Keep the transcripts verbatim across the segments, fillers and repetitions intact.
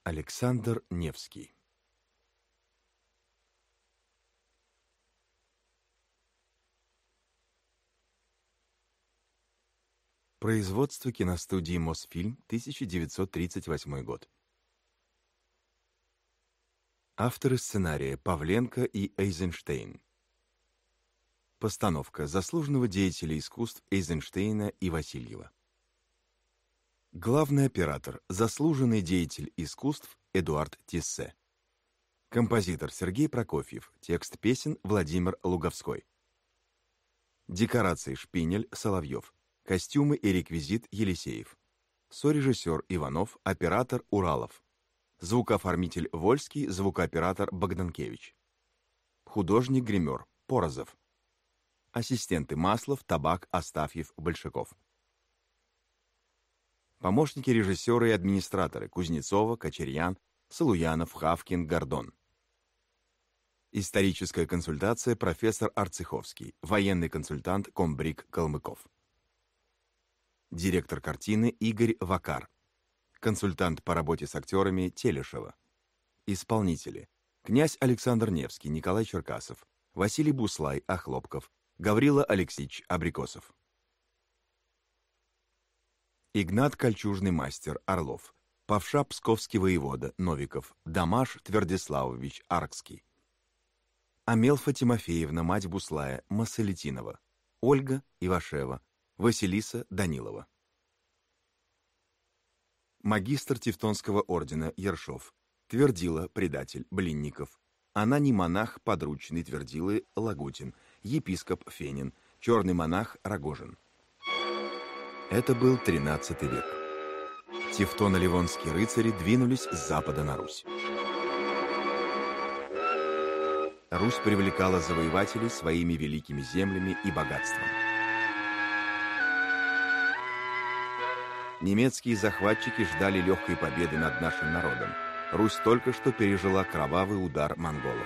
Александр Невский. Производство киностудии «Мосфильм», тысяча девятьсот тридцать восьмой год. Авторы сценария Павленко и Эйзенштейн. Постановка заслуженного деятеля искусств Эйзенштейна и Васильева. Главный оператор – заслуженный деятель искусств Эдуард Тиссе. Композитор Сергей Прокофьев, текст песен Владимир Луговской. Декорации Шпинель, Соловьев. Костюмы и реквизит Елисеев. Сорежиссер Иванов, оператор Уралов. Звукооформитель Вольский, звукооператор Богданкевич. Художник-гример Порозов. Ассистенты Маслов, Табак, Астафьев, Большаков. Помощники режиссера и администраторы Кузнецова, Кочерьян, Салуянов, Хавкин, Гордон. Историческая консультация профессор Арцеховский, военный консультант комбриг Калмыков. Директор картины Игорь Вакар. Консультант по работе с актерами Телешева. Исполнители: князь Александр Невский, Николай Черкасов, Василий Буслай, Охлопков, Гаврила Алексеевич Абрикосов. Игнат Кольчужный мастер Орлов, Павша Псковский воевода Новиков, Дамаш Твердиславович Аркский. Амелфа Тимофеевна, мать Буслая, Масалетинова, Ольга Ивашева, Василиса Данилова. Магистр Тевтонского ордена Ершов, Твердила, предатель Блинников, Анани монах подручный Твердилы Лагутин, епископ Фенин, черный монах Рогожин. Это был тринадцатый век. Тевтоно-ливонские рыцари двинулись с запада на Русь. Русь привлекала завоевателей своими великими землями и богатством. Немецкие захватчики ждали легкой победы над нашим народом. Русь только что пережила кровавый удар монголов.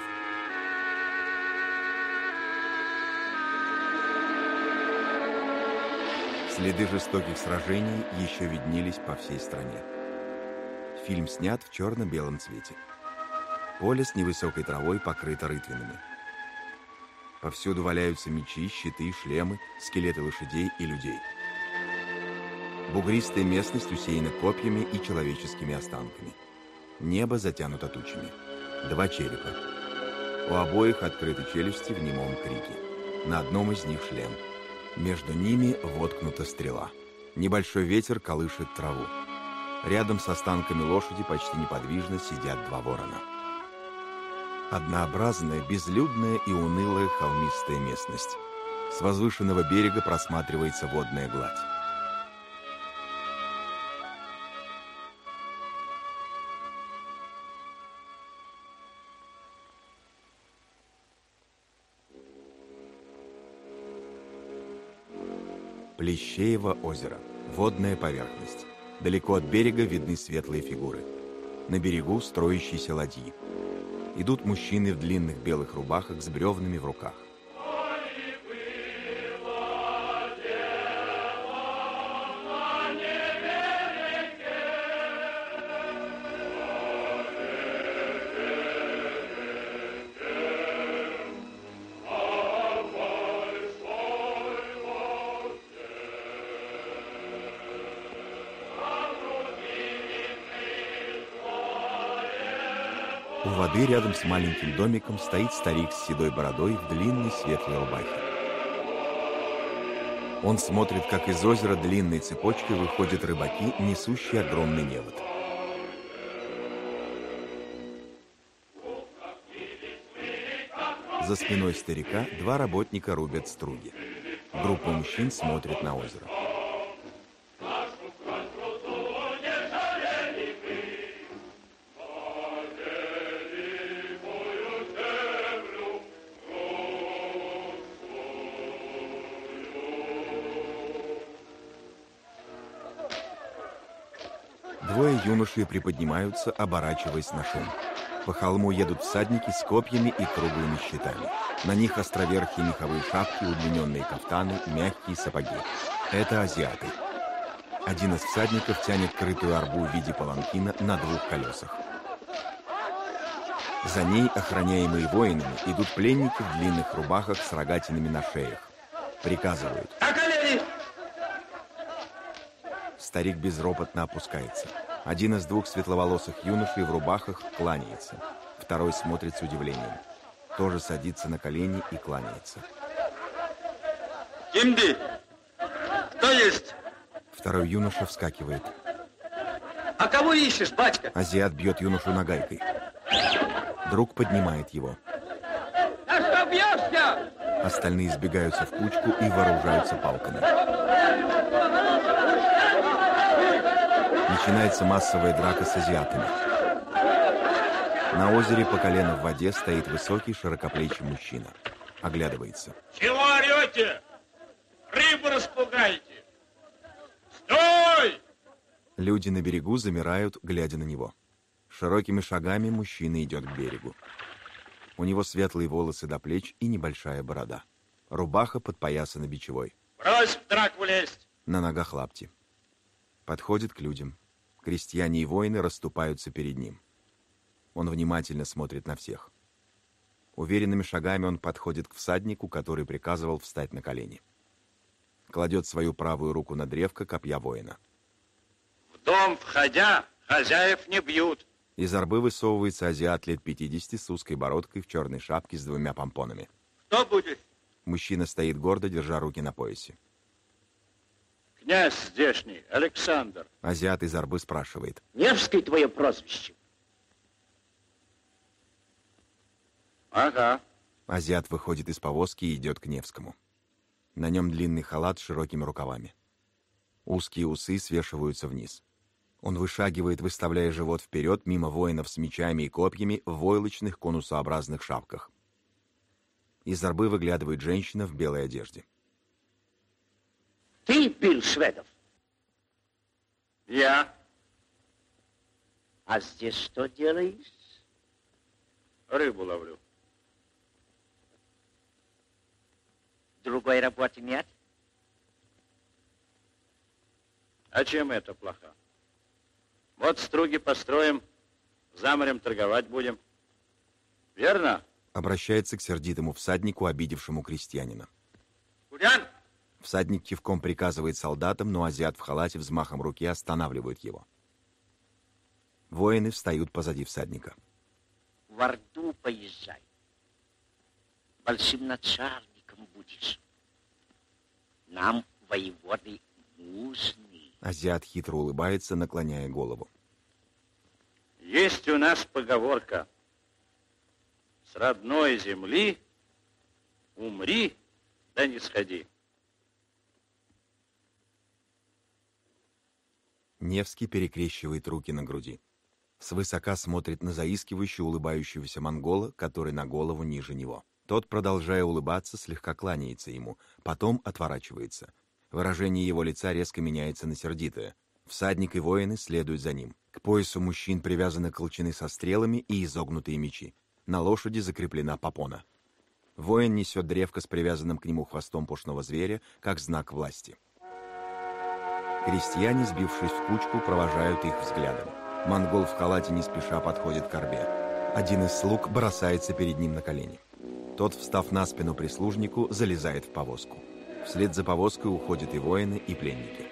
Следы жестоких сражений еще виднелись по всей стране. Фильм снят в черно-белом цвете. Поле с невысокой травой покрыто рытвинами. Повсюду валяются мечи, щиты, шлемы, скелеты лошадей и людей. Бугристая местность усеяна копьями и человеческими останками. Небо затянуто тучами. Два черепа. У обоих открыты челюсти в немом крике. На одном из них шлем. Между ними воткнута стрела. Небольшой ветер колышет траву. Рядом с останками лошади почти неподвижно сидят два ворона. Однообразная, безлюдная и унылая холмистая местность. С возвышенного берега просматривается водная гладь. Плещеево озеро. Водная поверхность. Далеко от берега видны светлые фигуры. На берегу строящиеся ладьи. Идут мужчины в длинных белых рубахах с бревнами в руках. У воды рядом с маленьким домиком стоит старик с седой бородой в длинной светлой рубахе. Он смотрит, как из озера длинной цепочкой выходят рыбаки, несущие огромный невод. За спиной старика два работника рубят струги. Группа мужчин смотрит на озеро. Двое юношей приподнимаются, оборачиваясь на шум. По холму едут всадники с копьями и круглыми щитами. На них островерхие меховые шапки, удлиненные кафтаны, мягкие сапоги. Это азиаты. Один из всадников тянет крытую арбу в виде паланкина на двух колесах. За ней, охраняемые воинами, идут пленники в длинных рубахах с рогатинами на шеях. Приказывают. На колени! Старик безропотно опускается. Один из двух светловолосых юношей в рубахах кланяется. Второй смотрит с удивлением. Тоже садится на колени и кланяется. Кимди! Кто есть? Второй юноша вскакивает. А кого ищешь, батька? Азиат бьет юношу нагайкой. Друг поднимает его. А что бьешься? Остальные сбегаются в кучку и вооружаются палками. Начинается массовая драка с азиатами. На озере по колено в воде стоит высокий широкоплечий мужчина. Оглядывается. Чего орете? Рыбу распугаете! Стой! Люди на берегу замирают, глядя на него. Широкими шагами мужчина идет к берегу. У него светлые волосы до плеч и небольшая борода. Рубаха подпоясана бичевой. Брось в драку лезть! На ногах лапти. Подходит к людям. Крестьяне и воины расступаются перед ним. Он внимательно смотрит на всех. Уверенными шагами он подходит к всаднику, который приказывал встать на колени. Кладет свою правую руку на древко копья воина. В дом входя, хозяев не бьют. Из арбы высовывается азиат лет пятидесяти с узкой бородкой в черной шапке с двумя помпонами. Кто будет? Мужчина стоит гордо, держа руки на поясе. Князь здешний, Александр. Азиат из арбы спрашивает. Невский твое прозвище? Ага. Азиат выходит из повозки и идет к Невскому. На нем длинный халат с широкими рукавами. Узкие усы свешиваются вниз. Он вышагивает, выставляя живот вперед, мимо воинов с мечами и копьями в войлочных конусообразных шапках. Из арбы выглядывает женщина в белой одежде. Ты бил шведов? Я. А здесь что делаешь? Рыбу ловлю. Другой работы нет? А чем это плохо? Вот струги построим, за морем торговать будем. Верно? Обращается к сердитому всаднику, обидевшему крестьянина. Курян! Всадник кивком приказывает солдатам, но азиат в халате взмахом руки останавливает его. Воины встают позади всадника. В Орду поезжай. Большим начальником будешь. Нам воеводы нужны. Азиат хитро улыбается, наклоняя голову. Есть у нас поговорка. С родной земли умри, да не сходи. Невский перекрещивает руки на груди. Свысока смотрит на заискивающего улыбающегося монгола, который на голову ниже него. Тот, продолжая улыбаться, слегка кланяется ему, потом отворачивается. Выражение его лица резко меняется на сердитое. Всадник и воины следуют за ним. К поясу мужчин привязаны колчаны со стрелами и изогнутые мечи. На лошади закреплена попона. Воин несет древко с привязанным к нему хвостом пушного зверя, как знак власти. Крестьяне, сбившись в кучку, провожают их взглядом. Монгол в халате не спеша подходит к арбе. Один из слуг бросается перед ним на колени. Тот, встав на спину прислужнику, залезает в повозку. Вслед за повозкой уходят и воины, и пленники.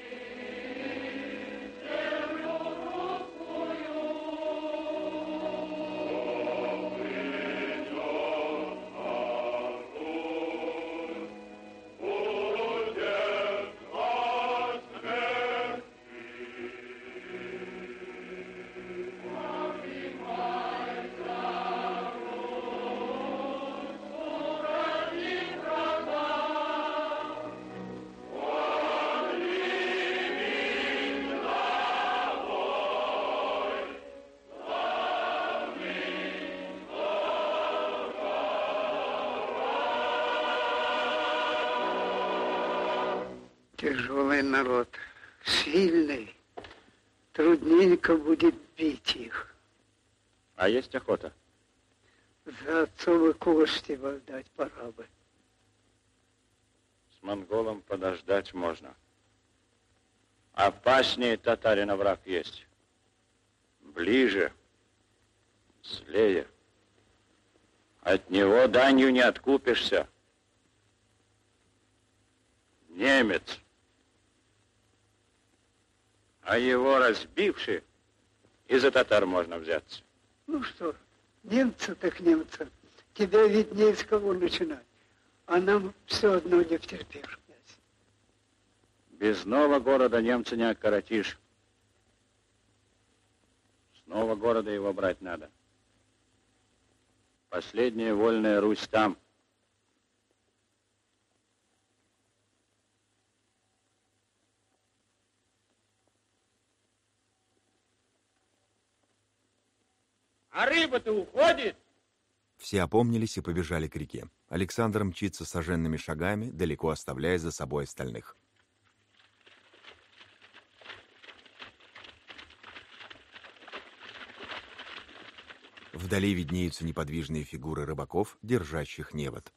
Тяжелый народ, сильный. Трудненько будет бить их. А есть охота? За отцовы кости отдать пора бы. С монголом подождать можно. Опаснее татарина враг есть. Ближе, злее. От него данью не откупишься. Немец. А его разбивши, и за татар можно взяться. Ну что, немцы так немцы. Тебе виднее, с кого начинать. А нам все одно не втерпишь, князь. Без нового города немца не окоротишь. С нового города его брать надо. Последняя вольная Русь там. А рыба-то уходит? Все опомнились и побежали к реке. Александр мчится соженными шагами, далеко оставляя за собой остальных. Вдали виднеются неподвижные фигуры рыбаков, держащих невод.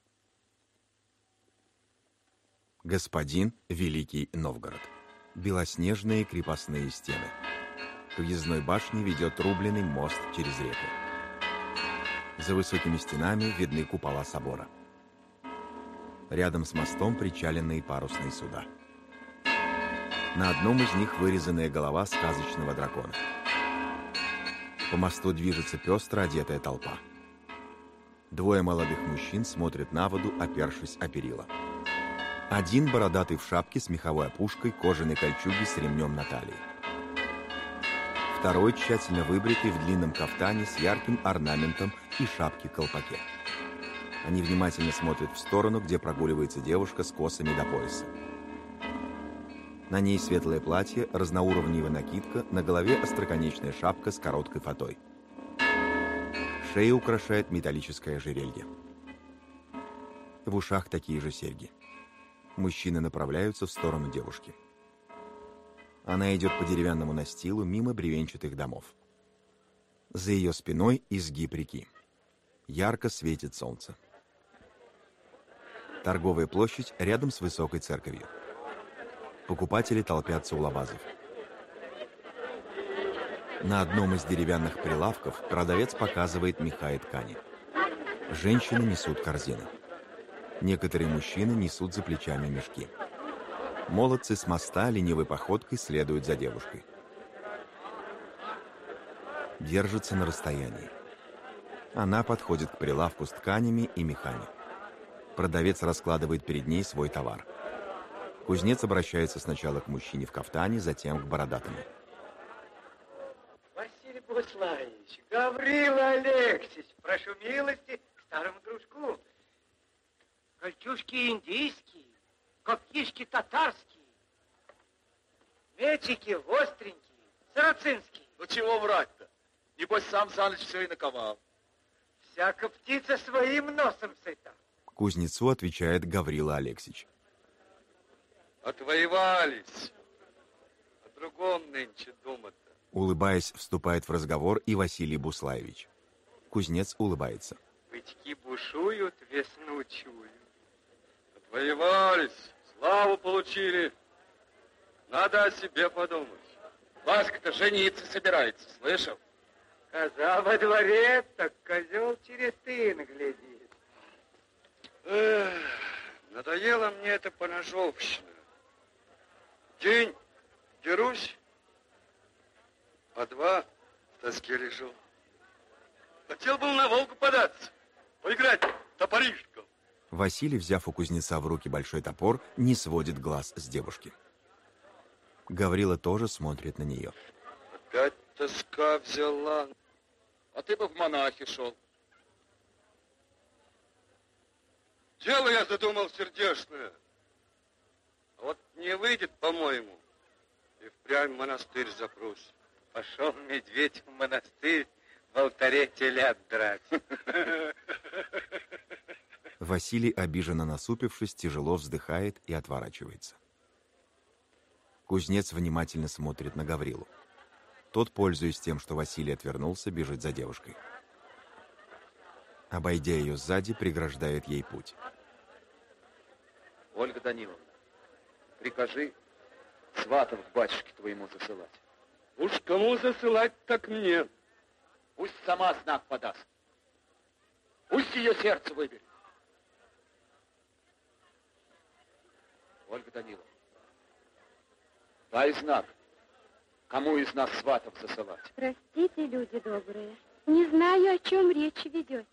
Господин Великий Новгород. Белоснежные крепостные стены. К въездной башне ведет рубленый мост через реку. За высокими стенами видны купола собора. Рядом с мостом причаленные парусные суда. На одном из них вырезанная голова сказочного дракона. По мосту движется пестро одетая толпа. Двое молодых мужчин смотрят на воду, опершись о перила. Один бородатый в шапке с меховой опушкой, кожаной кольчуге с ремнем на талии. Второй тщательно выбритый в длинном кафтане с ярким орнаментом и шапке-колпаке. Они внимательно смотрят в сторону, где прогуливается девушка с косами до пояса. На ней светлое платье, разноуровневая накидка, на голове остроконечная шапка с короткой фатой. Шею украшает металлическое ожерелье. В ушах такие же серьги. Мужчины направляются в сторону девушки. Она идет по деревянному настилу мимо бревенчатых домов. За ее спиной изгиб реки. Ярко светит солнце. Торговая площадь рядом с высокой церковью. Покупатели толпятся у лабазов. На одном из деревянных прилавков продавец показывает меха и ткани. Женщины несут корзины. Некоторые мужчины несут за плечами мешки. Молодцы с моста ленивой походкой следуют за девушкой. Держатся на расстоянии. Она подходит к прилавку с тканями и мехами. Продавец раскладывает перед ней свой товар. Кузнец обращается сначала к мужчине в кафтане, затем к бородатому. Василий Буслаевич, Гаврила Алексеевич, прошу милости к старому дружку. Кольчужки индийские, коптишки татарские, мечики остренькие, сарацинские. Ну чего врать-то? Небось, сам за ночь все и наковал. Всяка птица своим носом сыта. Кузнецу отвечает Гаврила Алексеевич. Отвоевались. О другом нынче думать-то. Улыбаясь, вступает в разговор и Василий Буслаевич. Кузнец улыбается. Бычки бушуют, весну чую. Отвоевались, славу получили. Надо о себе подумать. Васька-то жениться собирается, слышал? Коза во дворе, так козел через тын глядит. Эх, надоело мне эта поножовщина. День дерусь, а два в тоске лежу. Хотел был на Волгу податься, поиграть топоришком. Василий, взяв у кузнеца в руки большой топор, не сводит глаз с девушки. Гаврила тоже смотрит на нее. Опять тоска взяла. А ты бы в монахи шел. Дело я задумал сердечное. А вот не выйдет, по-моему, и впрямь в монастырь запрусь. Пошел медведь в монастырь в алтаре телят драть. Василий, обиженно насупившись, тяжело вздыхает и отворачивается. Кузнец внимательно смотрит на Гаврилу. Тот, пользуясь тем, что Василий отвернулся, бежит за девушкой. Обойдя ее сзади, преграждает ей путь. Ольга Даниловна, прикажи сватов к батюшке твоему засылать. Уж кому засылать, так мне. Пусть сама знак подаст. Пусть ее сердце выберет. Ольга Даниловна, дай знак, кому из нас сватов засылать. Простите, люди добрые, не знаю, о чем речь ведете.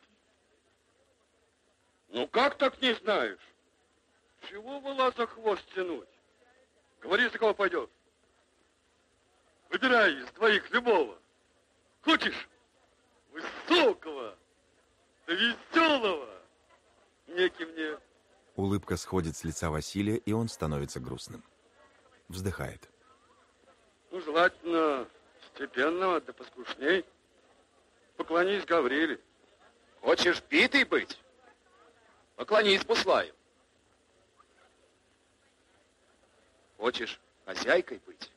Ну как так не знаешь? Чего вола за хвост тянуть? Говори, за кого пойдешь. Выбирай из двоих любого. Хочешь высокого, да веселого? Неки мне. Улыбка сходит с лица Василия, и он становится грустным. Вздыхает. Ну, желательно степенного, да поскушней. Поклонись Гавриле. Хочешь битый быть? Поклонись Буслаю. Хочешь хозяйкой быть?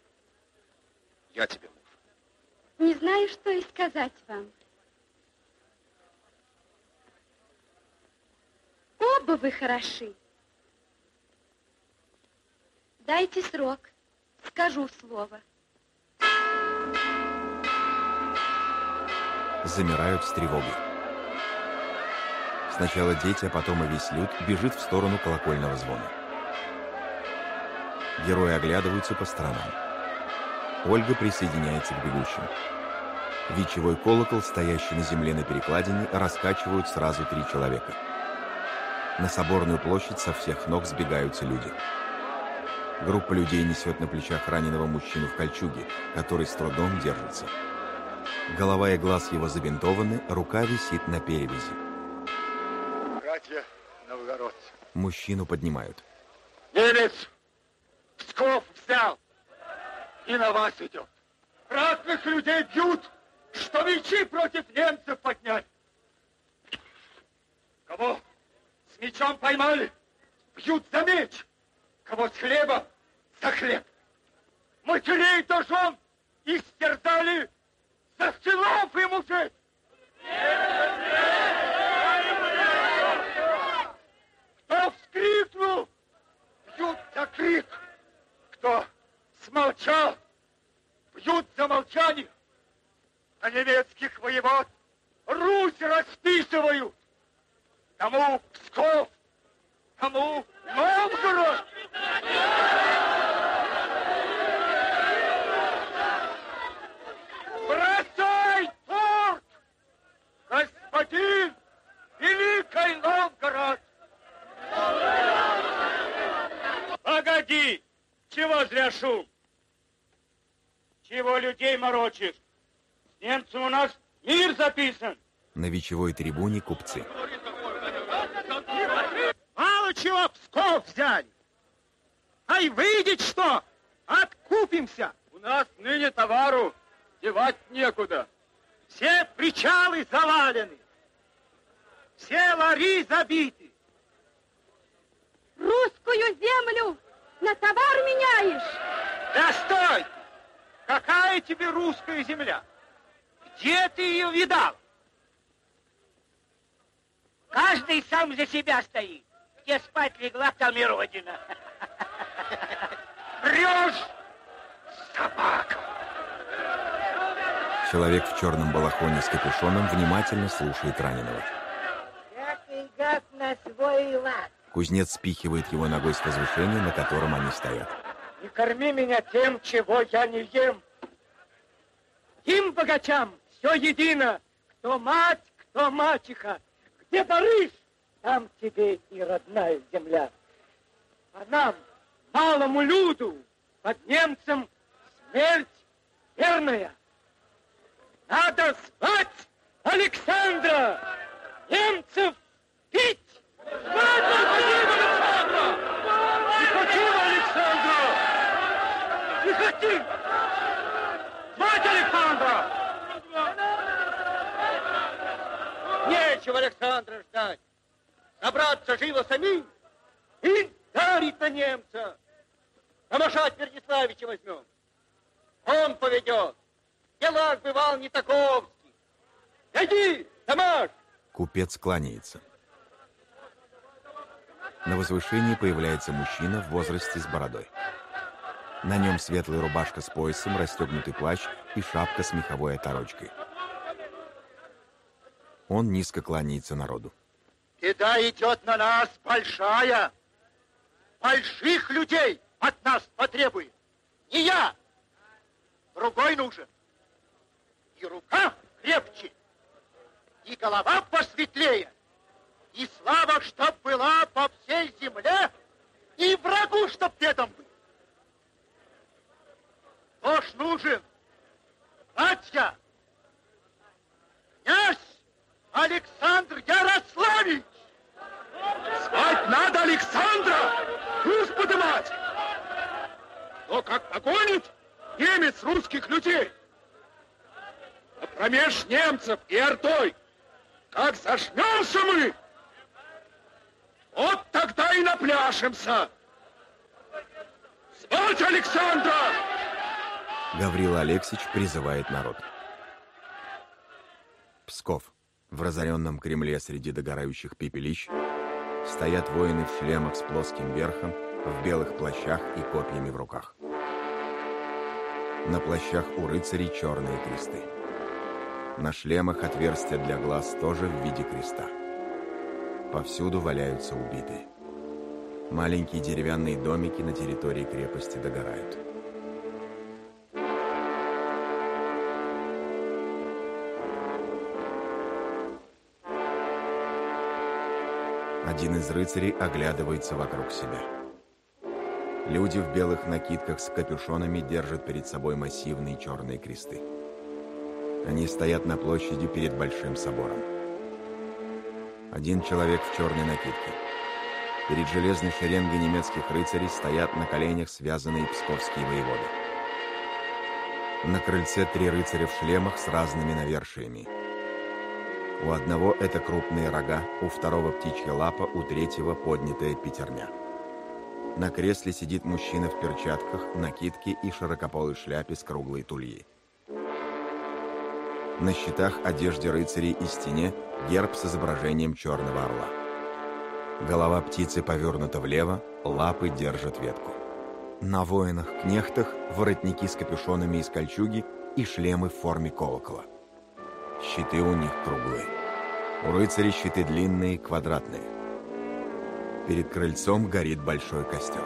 Я тебе муж. Не знаю, что и сказать вам. Оба вы хороши. Дайте срок, скажу слово. Замирают с тревогой. Сначала дети, а потом и весь люд бежит в сторону колокольного звона. Герои оглядываются по сторонам. Ольга присоединяется к бегущим. Вечевой колокол, стоящий на земле на перекладине, раскачивают сразу три человека. На соборную площадь со всех ног сбегаются люди. Группа людей несет на плечах раненого мужчину в кольчуге, который с трудом держится. Голова и глаз его забинтованы, рука висит на перевязи. Братья новгородцы. Мужчину поднимают. Немец Псков взял и на вас идет. Разных людей бьют, что мечи против немцев поднять. Кого с мечом поймали, бьют за меч. Кого с хлебом, за хлеб. Матерей до жен истерзали за сынов и мужей. Кто вскрикнул, бьют за крик. Кто смолчал, бьют за молчание. А немецких воевод Русь расписывают. Кому Псков, кому Новгород. Бросай торт, господин Великий Новгород. Погоди! Чего зря шум? Чего людей морочишь? С немцем у нас мир записан. На вечевой трибуне купцы. Мало чего Псков взяли. Ай, выйдет что? Откупимся. У нас ныне товару девать некуда. Все причалы завалены. Все лари забиты. Русскую землю на товар меняешь? Да стой! Какая тебе русская земля? Где ты ее видал? Каждый сам за себя стоит. Где спать легла, там и родина. Врешь, собака! Человек в черном балахоне с капюшоном внимательно слушает раненого. Всякий гад на свой лад. Кузнец спихивает его ногой с возвышения, на котором они стоят. Не корми меня тем, чего я не ем. Им, богачам, все едино. Кто мать, кто мачеха. Где барыш, там тебе и родная земля. А нам, малому люду, под немцем смерть верная. Надо звать Александра! Немцев бить! Звать Александра! Не хотим Александра! Не хотим! Звать Александра! Нечего Александра ждать. Собраться живо самим и дарить на немца. Томаша Твердиславича возьмем. Он поведет. Делах бывал не таковский. Иди, Томаш! Купец кланяется. На возвышении появляется мужчина в возрасте с бородой. На нем светлая рубашка с поясом, расстегнутый плащ и шапка с меховой оторочкой. Он низко кланяется народу. Беда идет на нас большая. Больших людей от нас потребует. Не я. Другой нужен. И рука крепче, и голова посветлее, и слава, чтоб была по всей земле, и врагу, чтоб бедом был. Кто ж нужен? Братья! Князь Александр Ярославич! Звать надо Александра! Пусть подымать! Но как погонит немец русских людей, а промеж немцев и ордой, как зажмемся мы, вот тогда и напляшемся. Звать Александра! Гаврила Алексич призывает народ. Псков. В разоренном Кремле среди догорающих пепелищ стоят воины в шлемах с плоским верхом, в белых плащах и копьями в руках. На плащах у рыцарей черные кресты. На шлемах отверстия для глаз тоже в виде креста. Повсюду валяются убитые. Маленькие деревянные домики на территории крепости догорают. Один из рыцарей оглядывается вокруг себя. Люди в белых накидках с капюшонами держат перед собой массивные черные кресты. Они стоят на площади перед Большим собором. Один человек в черной накидке. Перед железной шеренгой немецких рыцарей стоят на коленях связанные псковские воеводы. На крыльце три рыцаря в шлемах с разными навершиями. У одного это крупные рога, у второго птичья лапа, у третьего поднятая пятерня. На кресле сидит мужчина в перчатках, накидке и широкополой шляпе с круглой тульей. На щитах, одежде рыцарей и стене герб с изображением черного орла. Голова птицы повернута влево, лапы держат ветку. На воинах-кнехтах воротники с капюшонами из кольчуги и шлемы в форме колокола. Щиты у них круглые. У рыцарей щиты длинные, квадратные. Перед крыльцом горит большой костер.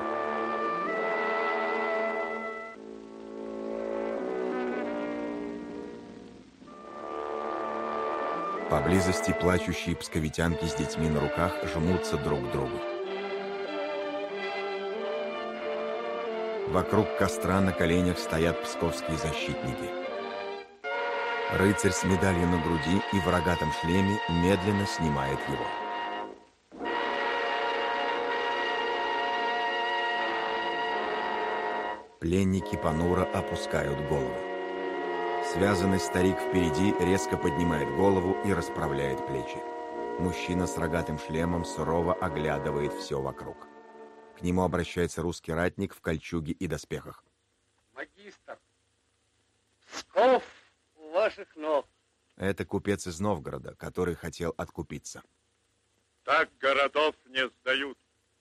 Поблизости плачущие псковитянки с детьми на руках жмутся друг к другу. Вокруг костра на коленях стоят псковские защитники. Рыцарь с медалью на груди и в рогатом шлеме медленно снимает его. Пленники понуро опускают голову. Связанный старик впереди резко поднимает голову и расправляет плечи. Мужчина с рогатым шлемом сурово оглядывает все вокруг. К нему обращается русский ратник в кольчуге и доспехах. Магистр, Псков у ваших ног. Это купец из Новгорода, который хотел откупиться. Так городов не сдают.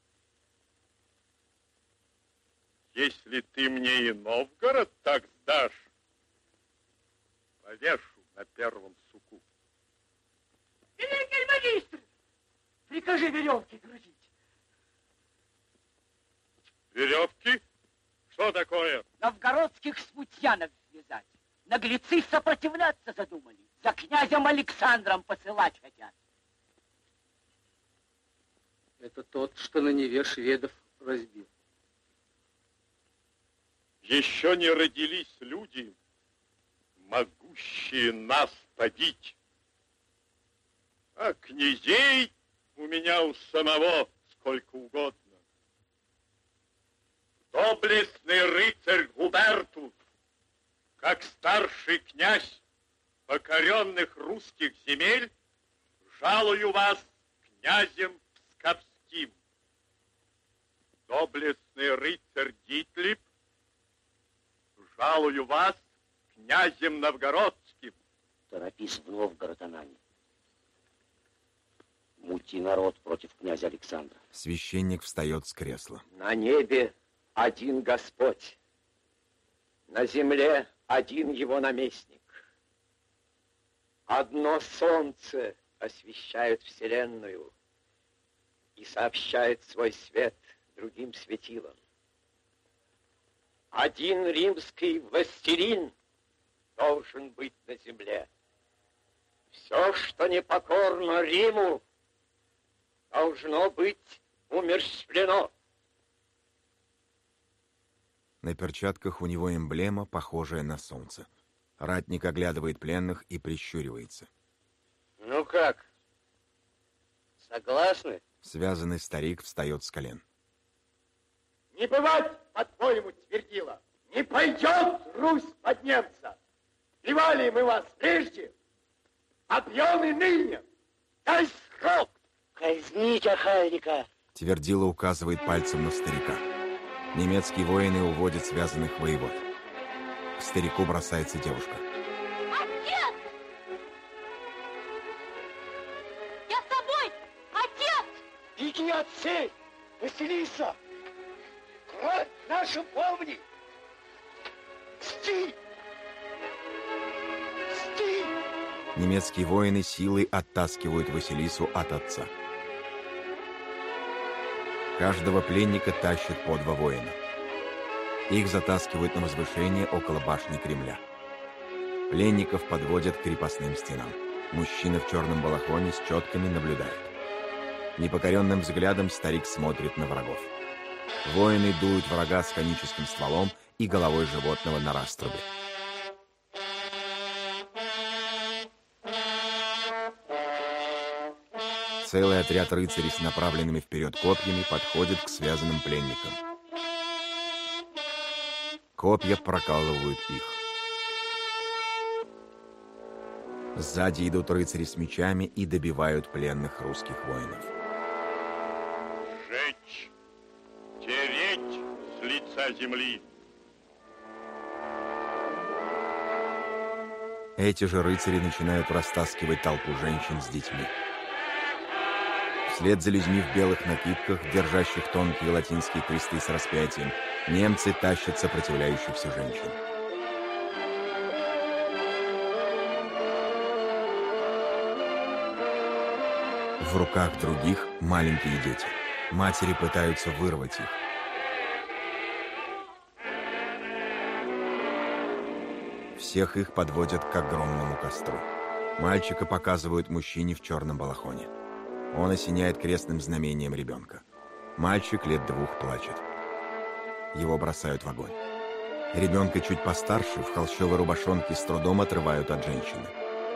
Если ты мне и Новгород так сдашь, повешу на первом суку. Великий магистр, прикажи веревки грузить. Веревки? Что такое? Новгородских смутьянов связать. Наглецы сопротивляться задумали. За князем Александром посылать хотят. Это тот, что на Неве шведов разбил. Еще не родились люди, могущие нас побить. А князей у меня у самого сколько угодно. Доблестный рыцарь Губертус, как старший князь покоренных русских земель, жалую вас князем Псковским. Доблестный рыцарь Дитлип, жалую вас князем Новгородским. Торопись в Новгород, Анани. Мути народ против князя Александра. Священник встает с кресла. На небе один Господь, на земле один его наместник. Одно солнце освещает Вселенную и сообщает свой свет другим светилам. Один римский властелин должен быть на земле. Все, что не покорно Риму, должно быть умерщвлено. На перчатках у него эмблема, похожая на солнце. Ратник оглядывает пленных и прищуривается. Ну как? Согласны? Связанный старик встает с колен. Не бывать, по-твоему, твердила. Не пойдет Русь под немца. Бивали мы вас прежде, объем и ныне. Дай срок. Казните охальника. Твердила указывает пальцем на старика. Немецкие воины уводят связанных воевод. К старику бросается девушка. Отец! Я с тобой! Отец! Беги, отцы! Василиса! Кровь нашу помни! Мсти! Мсти! Немецкие воины силой оттаскивают Василису от отца. Каждого пленника тащат по два воина. Их затаскивают на возвышение около башни Кремля. Пленников подводят к крепостным стенам. Мужчина в черном балахоне с четками наблюдает. Непокоренным взглядом старик смотрит на врагов. Воины дуют врага с коническим стволом и головой животного на раструбе. Целый отряд рыцарей с направленными вперед копьями подходит к связанным пленникам. Копья прокалывают их. Сзади идут рыцари с мечами и добивают пленных русских воинов. Сжечь, тереть с лица земли. Эти же рыцари начинают растаскивать толпу женщин с детьми. Вслед за людьми в белых накидках, держащих тонкие латинские кресты с распятием, немцы тащат сопротивляющихся женщин. В руках других маленькие дети. Матери пытаются вырвать их. Всех их подводят к огромному костру. Мальчика показывают мужчине в черном балахоне. Он осеняет крестным знамением ребенка. Мальчик лет двух плачет. Его бросают в огонь. Ребенка чуть постарше в холщовой рубашонке с трудом отрывают от женщины.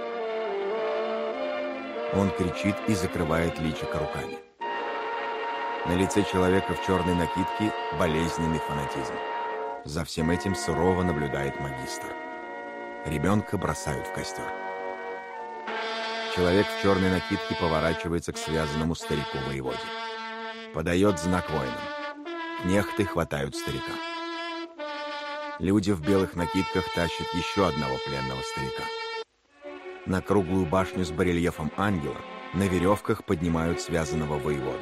Он кричит и закрывает личико руками. На лице человека в черной накидке болезненный фанатизм. За всем этим сурово наблюдает магистр. Ребенка бросают в костер. Человек в черной накидке поворачивается к связанному старику-воеводе. Подает знак воинам. Кнехты хватают старика. Люди в белых накидках тащат еще одного пленного старика. На круглую башню с барельефом ангела на веревках поднимают связанного воеводу.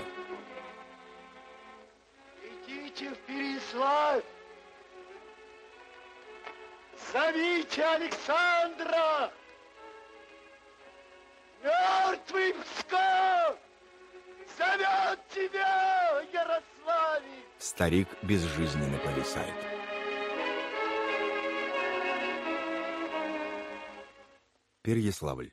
Идите в Переславль! Зовите Александра! Мертвый Псков зовет тебя, Ярославич! Старик безжизненно повисает. Переяславль.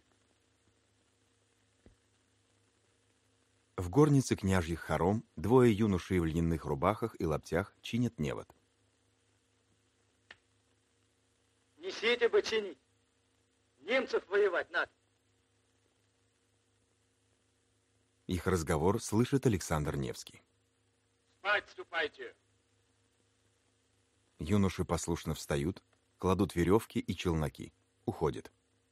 В горнице княжьих хором двое юношей в льняных рубахах и лаптях чинят невод. Несите бы чинить. Немцев воевать надо. Их разговор слышит Александр Невский. Спать ступайте. Юноши послушно встают, кладут веревки и челноки. Уходят.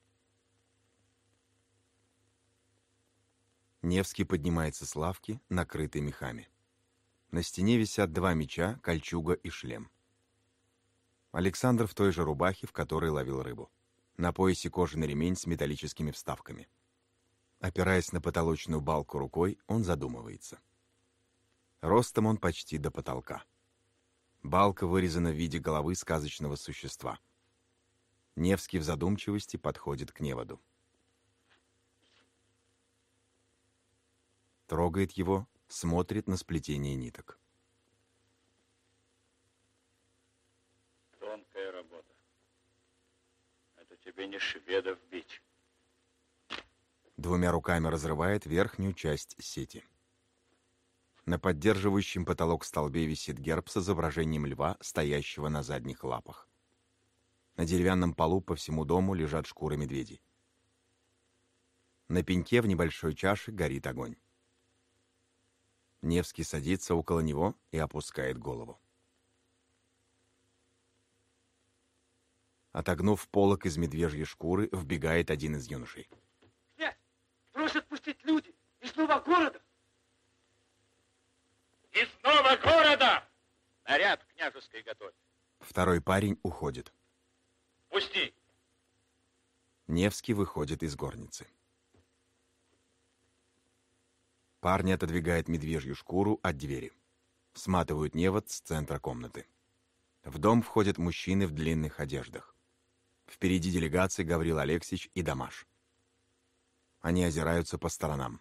Невский поднимается с лавки, накрытой мехами. На стене висят два меча, кольчуга и шлем. Александр в той же рубахе, в которой ловил рыбу. На поясе кожаный ремень с металлическими вставками. Опираясь на потолочную балку рукой, он задумывается. Ростом он почти до потолка. Балка вырезана в виде головы сказочного существа. Невский в задумчивости подходит к неводу. Трогает его, смотрит на сплетение ниток. Тонкая работа. Это тебе не шведов бить. Двумя руками разрывает верхнюю часть сети. На поддерживающем потолок столбе висит герб с изображением льва, стоящего на задних лапах. На деревянном полу по всему дому лежат шкуры медведей. На пеньке в небольшой чаше горит огонь. Невский садится около него и опускает голову. Отогнув полог из медвежьей шкуры, вбегает один из юношей. Князь, просят пустить люди из нового города. Из нового города! Наряд княжеский готовь. Второй парень уходит. Пусти! Невский выходит из горницы. Парни отодвигают медвежью шкуру от двери. Сматывают невод с центра комнаты. В дом входят мужчины в длинных одеждах. Впереди делегации Гаврил Алексеевич и Дамаш. Они озираются по сторонам.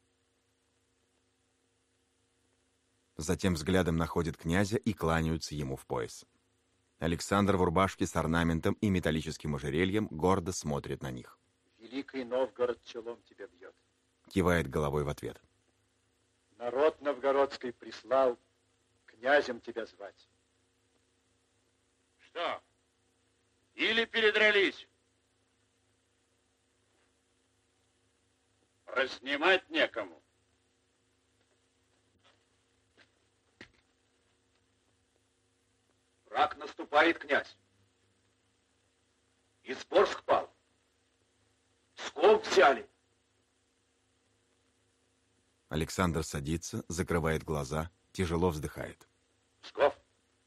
Затем взглядом находят князя и кланяются ему в пояс. Александр в рубашке с орнаментом и металлическим ожерельем гордо смотрит на них. Великий Новгород челом тебя бьет. Кивает головой в ответ. Народ новгородский прислал князем тебя звать. Что? Или передрались? Разнимать некому. Враг наступает, князь. Изборск пал. Псков взяли. Александр садится, закрывает глаза, тяжело вздыхает. Псков.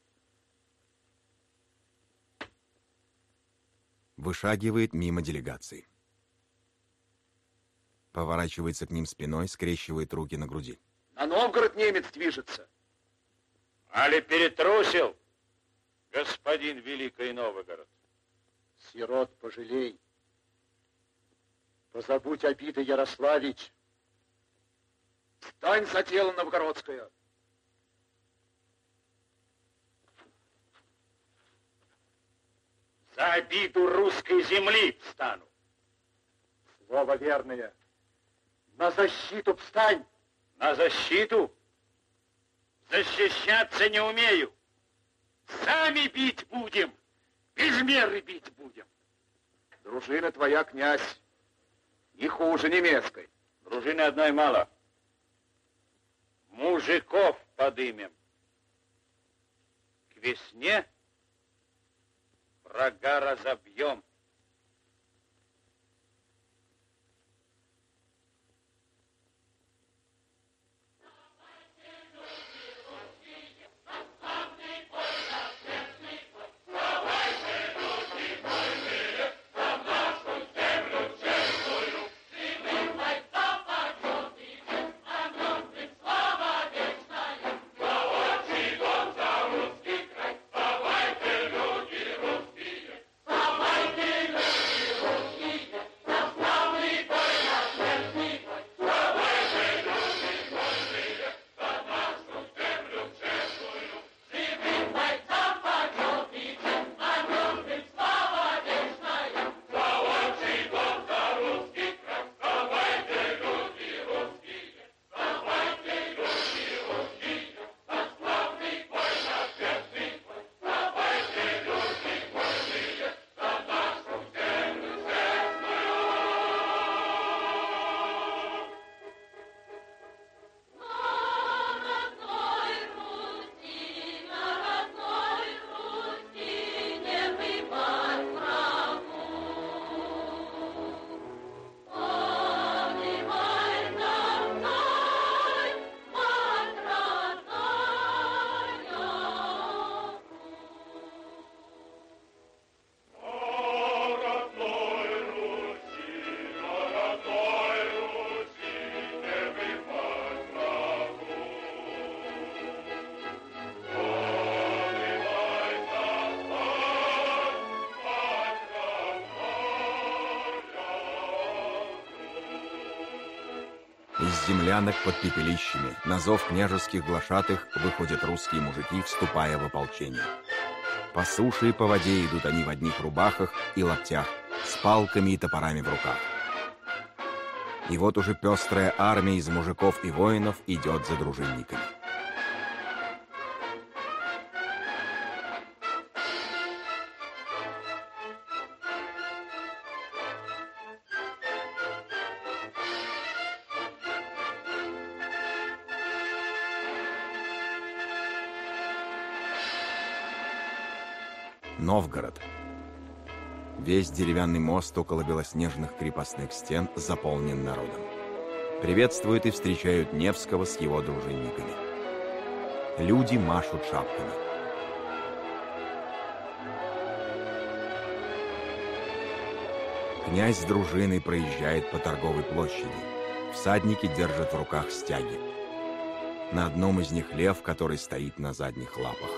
Вышагивает мимо делегации. Поворачивается к ним спиной, скрещивает руки на груди. На Новгород немец движется. Али перетрусил, господин Великий Новгород? Сирот пожалей. Позабудь обиды, Ярославич. Стань за тело новгородское. За обиду русской земли встану. Слово верное. На защиту встань. На защиту? Защищаться не умею. Сами бить будем. Без меры бить будем. Дружина твоя, князь, не хуже немецкой. Дружины одной мало. Мужиков подымем. К весне врага разобьем. Давайте, Из землянок под пепелищами на зов княжеских глашатых выходят русские мужики, вступая в ополчение. По суше и по воде идут они в одних рубахах и лаптях, с палками и топорами в руках. И вот уже пестрая армия из мужиков и воинов идет за дружинниками. Новгород. Весь деревянный мост около белоснежных крепостных стен заполнен народом. Приветствуют и встречают Невского с его дружинниками. Люди машут шапками. Князь с дружиной проезжает по торговой площади. Всадники держат в руках стяги. На одном из них лев, который стоит на задних лапах.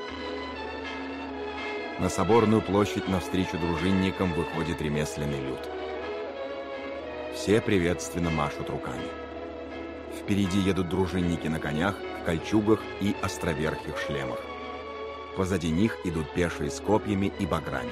На соборную площадь навстречу дружинникам выходит ремесленный люд. Все приветственно машут руками. Впереди едут дружинники на конях, в кольчугах и островерхих шлемах. Позади них идут пешие с копьями и баграми.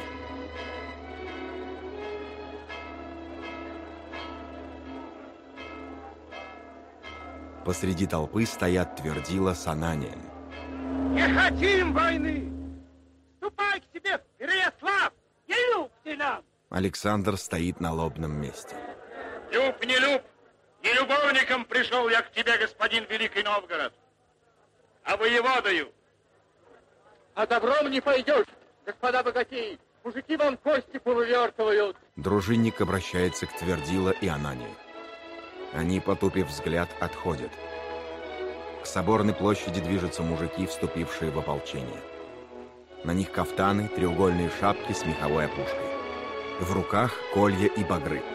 Посреди толпы стоят Твердила с Ананием. Не хотим войны! Ступай к себе, Переяслав! Не люб ты нам! Александр стоит на лобном месте. Люб, не люб, не любовником пришел я к тебе, господин Великий Новгород, а воеводою. А добром не пойдешь, господа богатеи. Мужики вам кости повывертывают. Дружинник обращается к Твердила и Ананию. Они, потупив взгляд, отходят. К соборной площади движутся мужики, вступившие в ополчение. На них кафтаны, треугольные шапки с меховой опушкой. В руках колья и багры.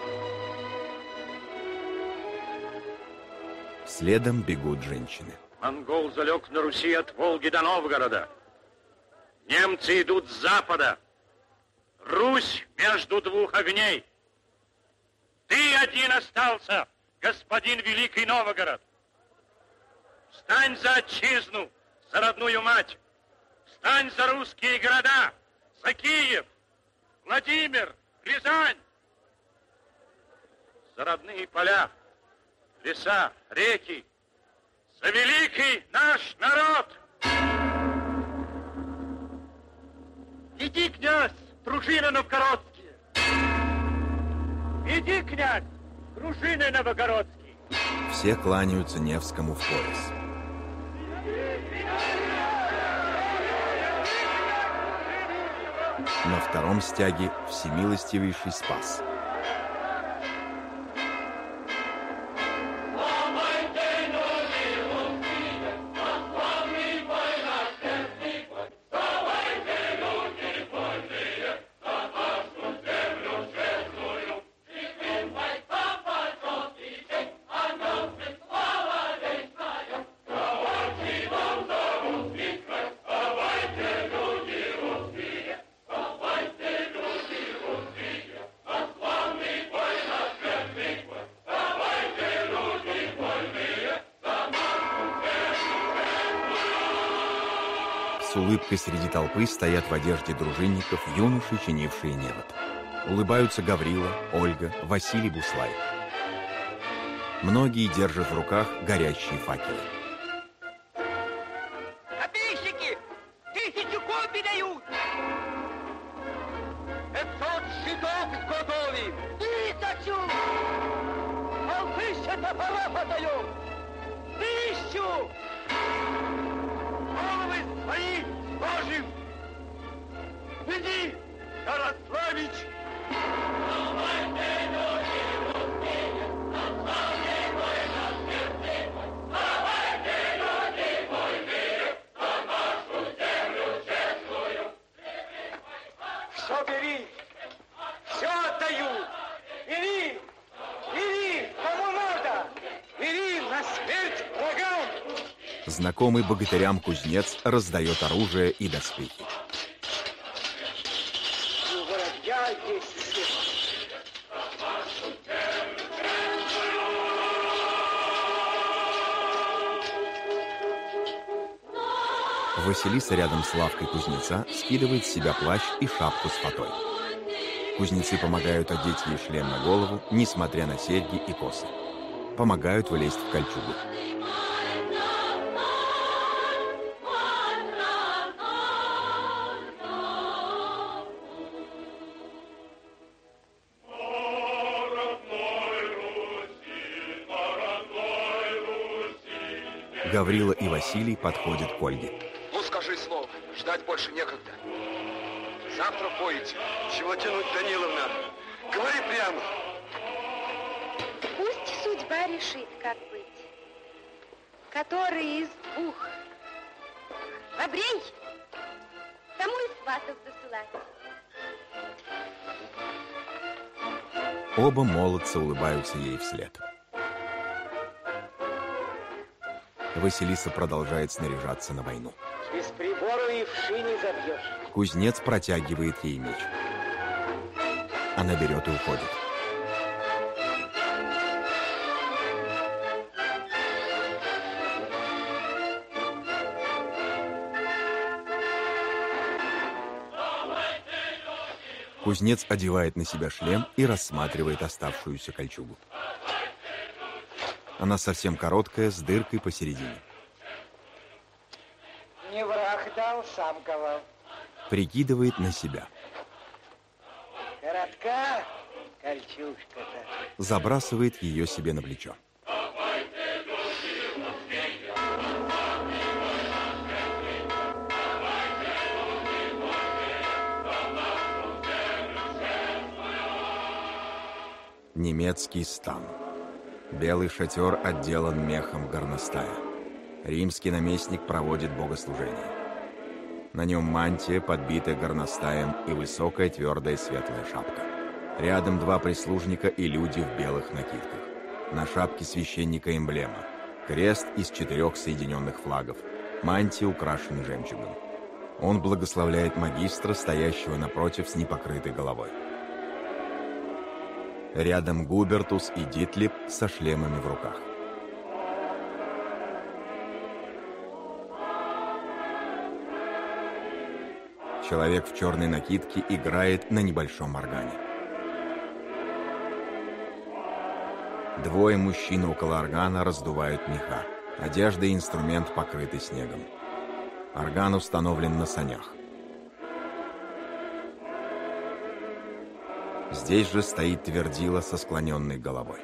Следом бегут женщины. Монгол залег на Руси от Волги до Новгорода. Немцы идут с запада. Русь между двух огней. Ты один остался, господин Великий Новгород. Встань за отчизну, за родную мать. Встань за русские города, за Киев, Владимир, Рязань. За родные поля, леса, реки. За великий наш народ. Иди, князь, дружина новгородские. Иди, князь, дружины новгородские. Все кланяются Невскому в пояс. На втором стяге всемилостивейший Спас. С улыбкой среди толпы стоят в одежде дружинников юноши, чинившие невод. Улыбаются Гаврила, Ольга, Василий Буслай. Многие держат в руках горящие факелы. Копейщики! Тысячу копий дают! Пятьсот щитов изготовим! Тысячу! Полтыща топоров отдаем! Тысячу! Головы свои сложим! Иди, Ярославич! Все бери, все отдаю. Бери, бери, кому надо. Бери на смерть врагам. Знакомый богатырям кузнец раздает оружие и доспехи. Воробья здесь все. Василиса рядом с лавкой кузнеца скидывает с себя плащ и шапку с фатой. Кузнецы помогают одеть ей шлем на голову, несмотря на серьги и косы. Помогают влезть в кольчугу. Гаврила и Василий подходят к Ольге. Ну, скажи слово. Ждать больше некогда. Завтра поете. Чего тянуть, Даниловна? Говори прямо. Пусть судьба решит, как быть. Который из двух храбрей, тому и сватов засылать. Оба молодца улыбаются ей вслед. Василиса продолжает снаряжаться на войну. Без прибора и вши не забьешь. Кузнец протягивает ей меч. Она берет и уходит. Кузнец одевает на себя шлем и рассматривает оставшуюся кольчугу. Она совсем короткая, с дыркой посередине. Не враг дал, сам ковал. Прикидывает на себя. Коротка кольчужка-то. Забрасывает ее себе на плечо. Немецкий стан. Белый шатер отделан мехом горностая. Римский наместник проводит богослужение. На нем мантия, подбитая горностаем, и высокая твердая светлая шапка. Рядом два прислужника и люди в белых накидках. На шапке священника эмблема. Крест из четырех соединенных флагов. Мантия украшена жемчугом. Он благословляет магистра, стоящего напротив с непокрытой головой. Рядом Губертус и Дитлип со шлемами в руках. Человек в черной накидке играет на небольшом органе. Двое мужчин около органа раздувают меха. Одежда и инструмент покрыты снегом. Орган установлен на санях. Здесь же стоит твердила со склоненной головой.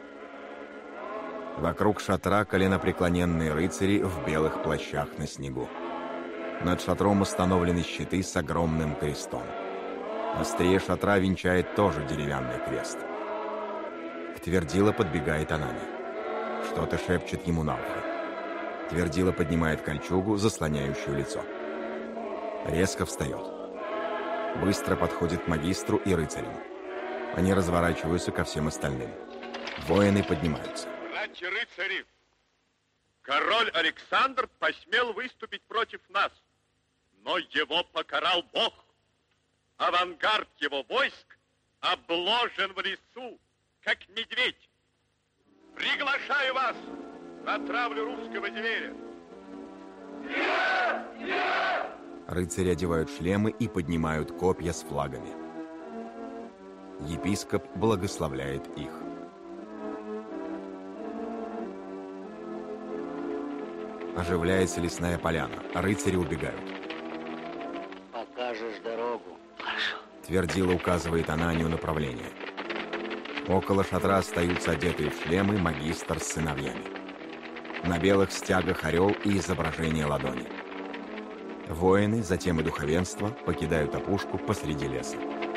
Вокруг шатра коленопреклоненные рыцари в белых плащах на снегу. Над шатром установлены щиты с огромным крестом. Острие шатра венчает тоже деревянный крест. К твердила подбегает Анани. Что-то шепчет ему на ухо. Твердила поднимает кольчугу, заслоняющую лицо. Резко встает. Быстро подходит к магистру и рыцарям. Они разворачиваются ко всем остальным. Воины поднимаются. Братья-рыцари, король Александр посмел выступить против нас, но его покарал Бог. Авангард его войск обложен в лесу, как медведь. Приглашаю вас на травлю русского зверя. Рыцари одевают шлемы и поднимают копья с флагами. Епископ благословляет их. Оживляется лесная поляна, а рыцари убегают. Покажешь дорогу. Прошу. Твердила указывает Ананию направление. Около шатра остаются одетые в шлемы магистр с сыновьями. На белых стягах орел и изображение ладони. Воины, затем и духовенство, покидают опушку посреди леса.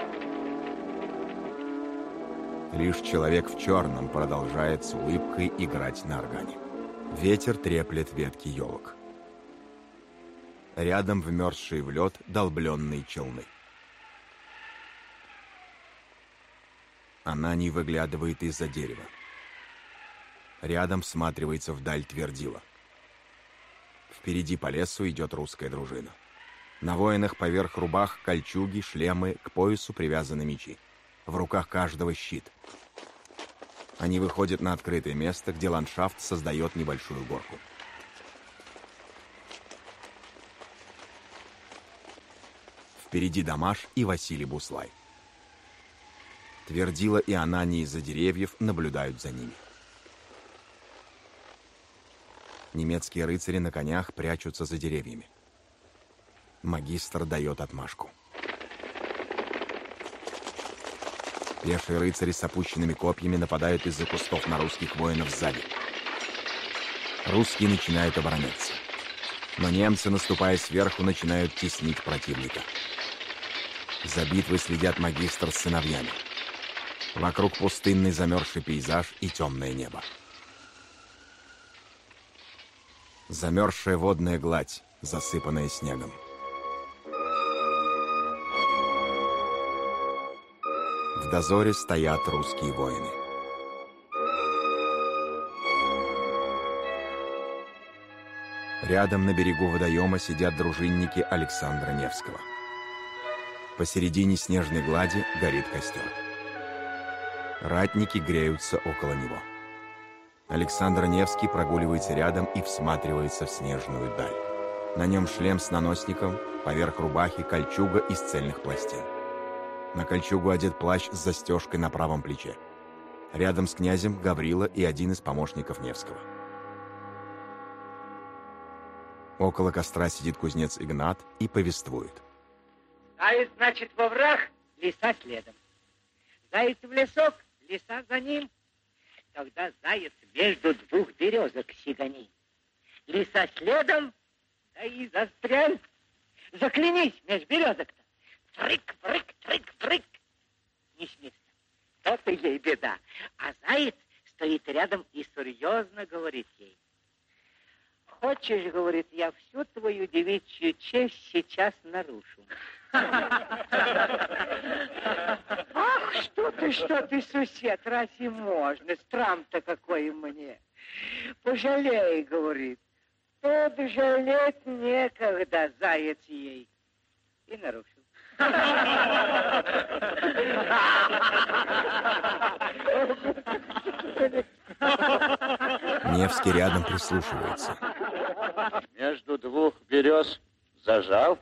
Лишь человек в черном продолжает с улыбкой играть на органе. Ветер треплет ветки елок. Рядом вмерзшие в лед долбленные челны. Ананий выглядывает из-за дерева. Рядом всматривается вдаль твердила. Впереди по лесу идет русская дружина. На воинах поверх рубах кольчуги, шлемы, к поясу привязаны мечи. В руках каждого щит. Они выходят на открытое место, где ландшафт создает небольшую горку. Впереди Дамаш и Василий Буслай. Твердила и Анания из-за деревьев наблюдают за ними. Немецкие рыцари на конях прячутся за деревьями. Магистр дает отмашку. Пешие рыцари с опущенными копьями нападают из-за кустов на русских воинов сзади. Русские начинают обороняться. Но немцы, наступая сверху, начинают теснить противника. За битвой следят магистр с сыновьями. Вокруг пустынный замерзший пейзаж и темное небо. Замерзшая водная гладь, засыпанная снегом. В дозоре стоят русские воины. Рядом на берегу водоема сидят дружинники Александра Невского. Посередине снежной глади горит костер. Ратники греются около него. Александр Невский прогуливается рядом и всматривается в снежную даль. На нем шлем с наносником, поверх рубахи кольчуга из цельных пластин. На кольчугу одет плащ с застежкой на правом плече. Рядом с князем Гаврила и один из помощников Невского. Около костра сидит кузнец Игнат и повествует. Заяц, значит, во враг, лиса следом. Заяц в лесок, лиса за ним. Тогда заяц между двух березок сигани. Лиса следом, да и застрянь. Заклянись меж березок-то. Трык, брык, трык, брык. Не с места. То-то ей беда. А заяц стоит рядом и серьезно говорит ей. Хочешь, говорит, я всю твою девичью честь сейчас нарушу. Ах, что ты, что ты, сосед, разве можно? Страм-то какой мне. Пожалей, говорит. Тут жалеть некогда, заяц ей. И нарушил. Невский рядом прислушивается. Между двух берез зажал?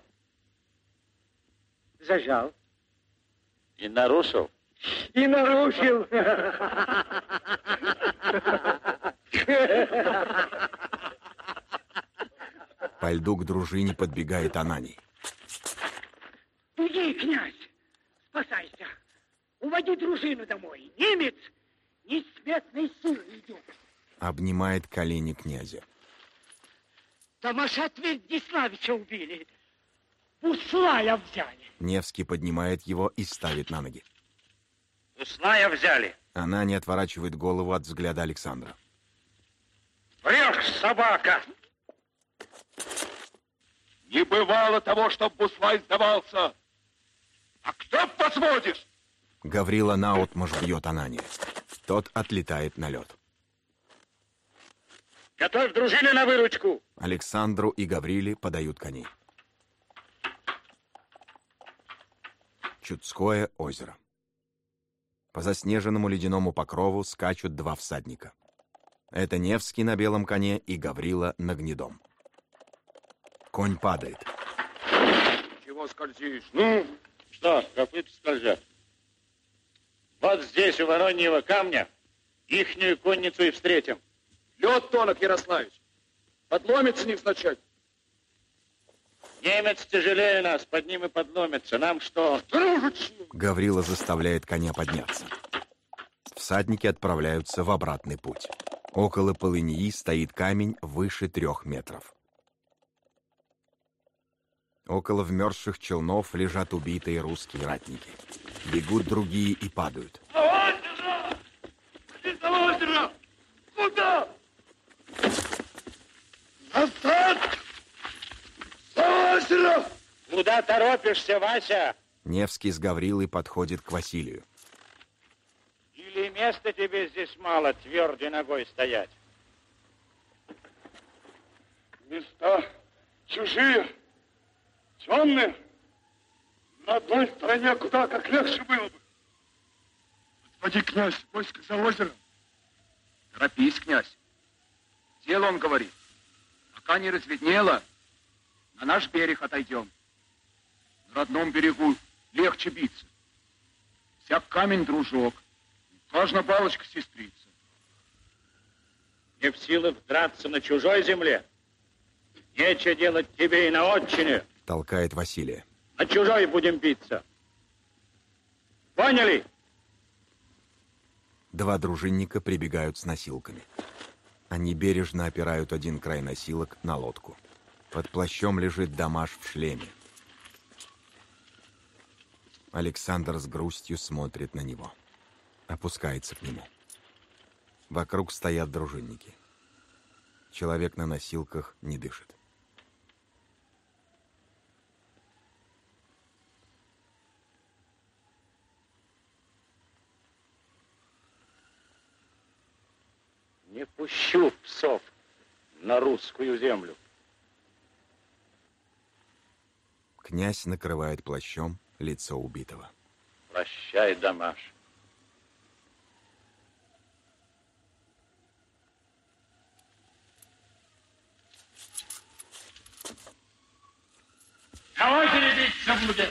Зажал. И нарушил? И нарушил. По льду к дружине подбегает Ананий. Беги, князь, спасайся. Уводи дружину домой. Немец несметной силы идет. Обнимает колени князя. Тамаша Твердиславича убили. Буслая взяли. Невский поднимает его и ставит на ноги. Буслая взяли. Она не отворачивает голову от взгляда Александра. Врешь, собака! Не бывало того, чтоб Буслай сдавался. А кто посмотришь? Гаврила наотмашь бьет Анания. Тот отлетает на лед. Готовь дружины на выручку. Александру и Гавриле подают коней. Чудское озеро. По заснеженному ледяному покрову скачут два всадника. Это Невский на белом коне и Гаврила на гнедом. Конь падает. Чего скользишь? Ну? Что, копыта скользят? Вот здесь, у Вороньего камня, ихнюю конницу и встретим. Лед тонок, Ярославич. Подломится невзначай. Немец тяжелее нас, под ним и подломится. Нам что? Гаврила заставляет коня подняться. Всадники отправляются в обратный путь. Около полыньи стоит камень выше трех метров. Около вмерзших челнов лежат убитые русские ратники. Бегут другие и падают. За озеро! За озеро! Куда? Назад! За озеро! Куда торопишься, Вася? Невский с Гаврилой подходит к Василию. Или места тебе здесь мало твердой ногой стоять? Места чужие, темные. На одной стороне куда как легче было бы. Отводи, князь, войско за озером. Торопись, князь. Дело, он говорит. Пока не разведнело, на наш берег отойдем. На родном берегу легче биться. Всяк камень дружок, каждая палочка сестрица. Не в силах драться на чужой земле. Нечего делать тебе и на отчине. Толкает Василия. На чужой будем биться. Поняли? Два дружинника прибегают с носилками. Они бережно опирают один край носилок на лодку. Под плащом лежит Дамаш в шлеме. Александр с грустью смотрит на него. Опускается к нему. Вокруг стоят дружинники. Человек на носилках не дышит. Не пущу псов на русскую землю. Князь накрывает плащом лицо убитого. Прощай, Дамаш. Давайте биться будем.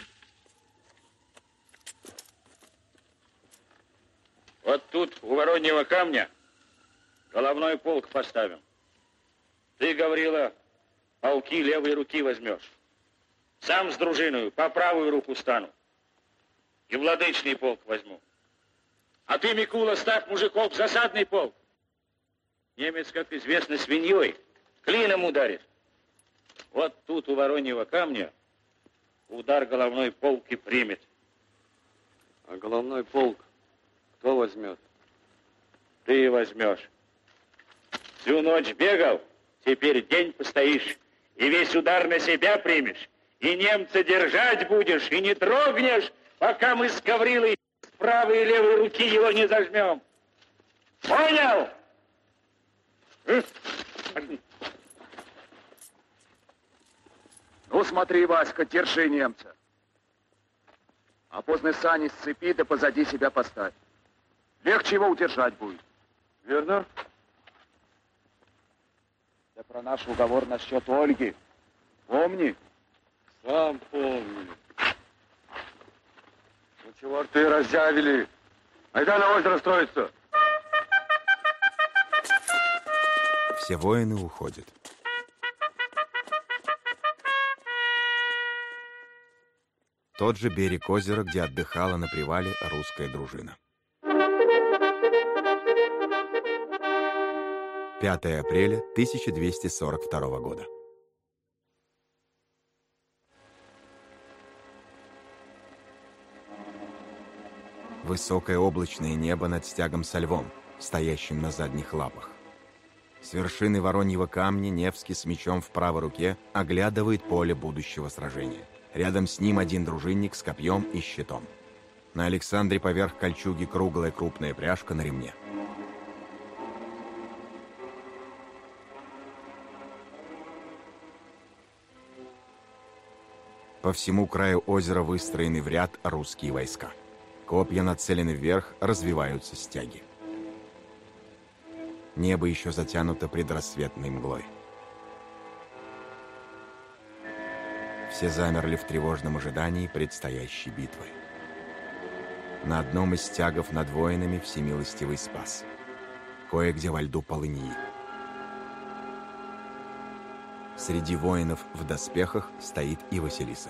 Вот тут, у Вороньего камня, головной полк поставим. Ты, Гаврила, полки левой руки возьмешь. Сам с дружиной по правую руку стану. И владычный полк возьму. А ты, Микула, ставь мужиков в засадный полк. Немец, как известно, свиньей клином ударит. Вот тут, у Вороньего камня, удар головной полк и примет. А головной полк кто возьмет? Ты возьмешь. Всю ночь бегал, теперь день постоишь, и весь удар на себя примешь, и немца держать будешь, и не трогнешь, пока мы с Гаврилой с правой и левой руки его не зажмем. Понял? Ну, смотри, Васька, держи немца. А поздно сани сцепи, да позади себя поставь. Легче его удержать будет. Верно? Да про наш уговор насчет Ольги. Помни? Сам помню. Ну чего ты разъявили? Айда на озеро строиться. Все воины уходят. Тот же берег озера, где отдыхала на привале русская дружина. пятое апреля тысяча двести сорок второго года. Высокое облачное небо над стягом со львом, стоящим на задних лапах. С вершины Вороньего камня Невский с мечом в правой руке оглядывает поле будущего сражения. Рядом с ним один дружинник с копьем и щитом. На Александре поверх кольчуги круглая крупная пряжка на ремне. По всему краю озера выстроены в ряд русские войска. Копья нацелены вверх, развиваются стяги. Небо еще затянуто предрассветной мглой. Все замерли в тревожном ожидании предстоящей битвы. На одном из стягов над воинами всемилостивый спас. Кое-где во льду полыньи. Среди воинов в доспехах стоит и Василиса.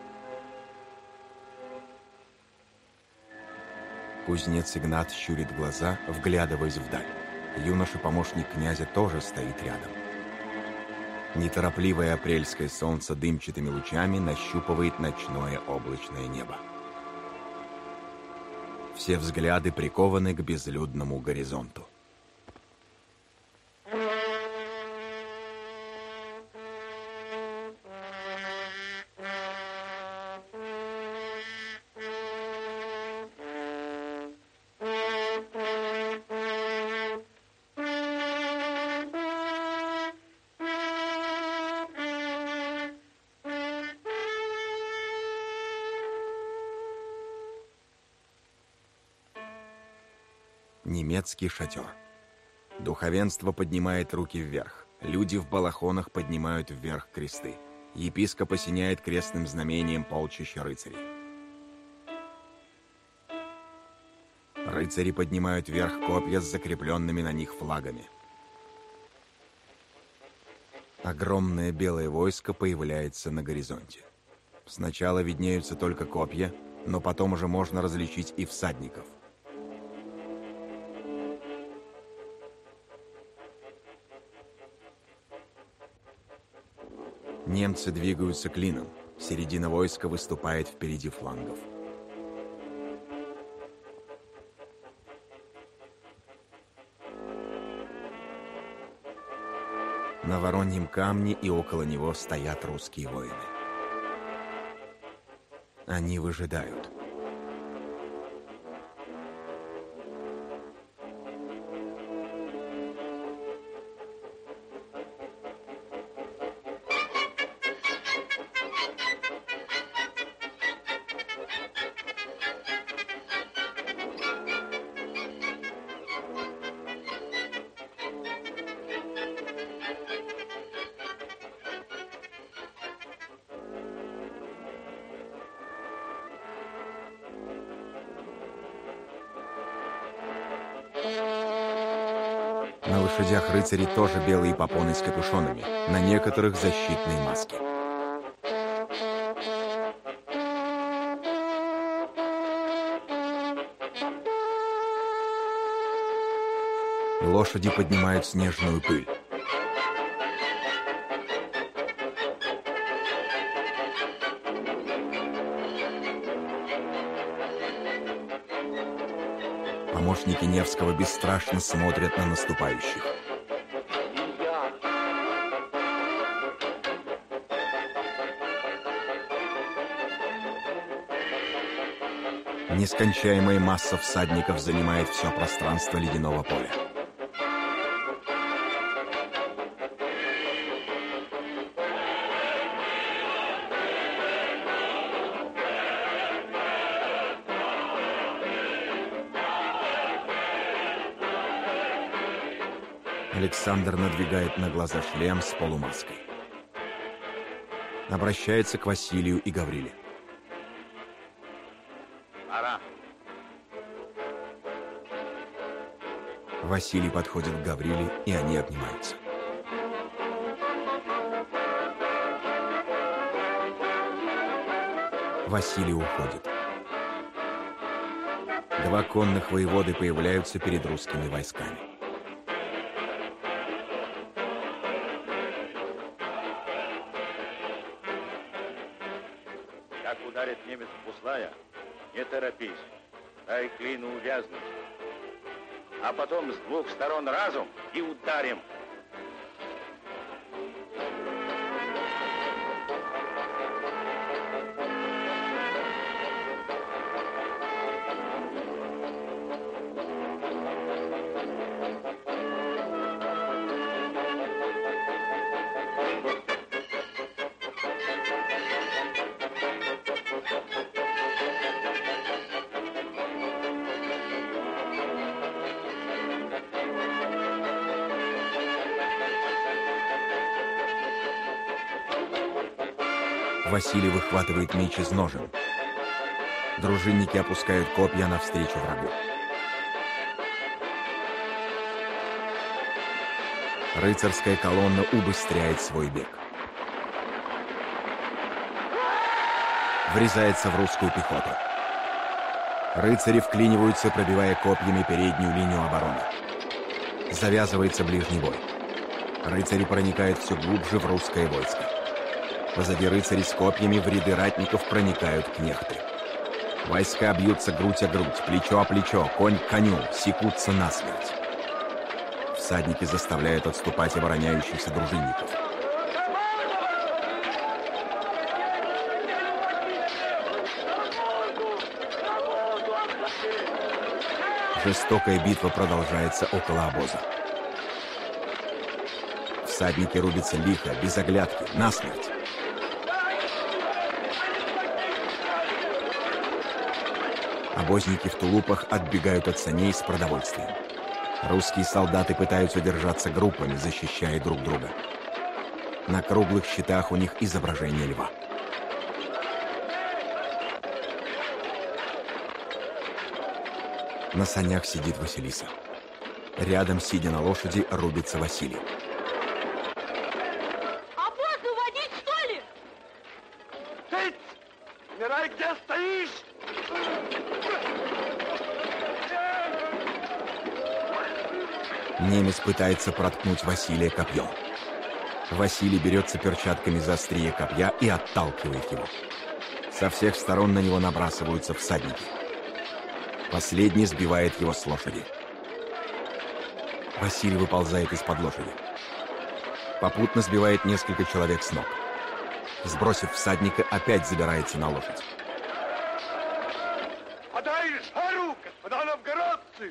Кузнец Игнат щурит глаза, вглядываясь вдаль. Юноша-помощник князя тоже стоит рядом. Неторопливое апрельское солнце дымчатыми лучами нащупывает ночное облачное небо. Все взгляды прикованы к безлюдному горизонту. Немецкий шатер. Духовенство поднимает руки вверх. Люди в балахонах поднимают вверх кресты. Епископ осеняет крестным знамением полчища рыцарей. Рыцари поднимают вверх копья с закрепленными на них флагами. Огромное белое войско появляется на горизонте. Сначала виднеются только копья, но потом уже можно различить и всадников. Немцы двигаются клином. Середина войска выступает впереди флангов. На Вороньем камне и около него стоят русские воины. Они выжидают. На лошадях рыцари тоже белые попоны с капюшонами, на некоторых защитные маски. Лошади поднимают снежную пыль. Помощники Невского бесстрашно смотрят на наступающих. Нескончаемая масса всадников занимает все пространство ледяного поля. Александр надвигает на глаза шлем с полумаской. Обращается к Василию и Гавриле. Пора. Василий подходит к Гавриле, и они обнимаются. Василий уходит. Два конных воеводы появляются перед русскими войсками. Как ударит немец в Буслая, не торопись, дай клину увязнуть. А потом с двух сторон разом и ударим. Василий выхватывает меч из ножен. Дружинники опускают копья навстречу врагу. Рыцарская колонна убыстряет свой бег. Врезается в русскую пехоту. Рыцари вклиниваются, пробивая копьями переднюю линию обороны. Завязывается ближний бой. Рыцари проникают все глубже в русское войско. Позади рыцарей с копьями в ряды ратников проникают кнехты. Войска бьются грудь о грудь, плечо о плечо, конь к коню, секутся насмерть. Всадники заставляют отступать обороняющихся дружинников. Жестокая битва продолжается около обоза. Всадники рубятся лихо, без оглядки, насмерть. Обозники в тулупах отбегают от саней с продовольствием. Русские солдаты пытаются держаться группами, защищая друг друга. На круглых щитах у них изображение льва. На санях сидит Василиса. Рядом, сидя на лошади, рубится Василий. Обоз уводить, что ли? Ты! Умирай, где стоишь! Немец пытается проткнуть Василия копьем. Василий берется перчатками за острие копья и отталкивает его. Со всех сторон на него набрасываются всадники. Последний сбивает его с лошади. Василий выползает из-под лошади. Попутно сбивает несколько человек с ног. Сбросив всадника, опять забирается на лошадь. Подай жару, господа новгородцы!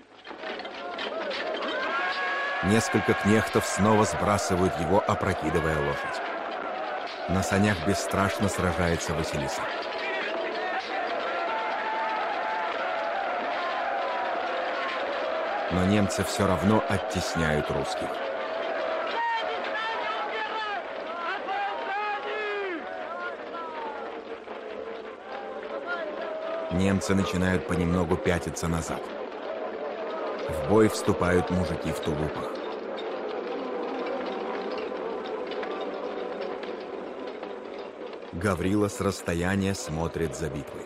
Несколько кнехтов снова сбрасывают его, опрокидывая лошадь. На санях бесстрашно сражается Василиса. Но немцы все равно оттесняют русских. Немцы начинают понемногу пятиться назад. В бой вступают мужики в тулупах. Гаврила с расстояния смотрит за битвой.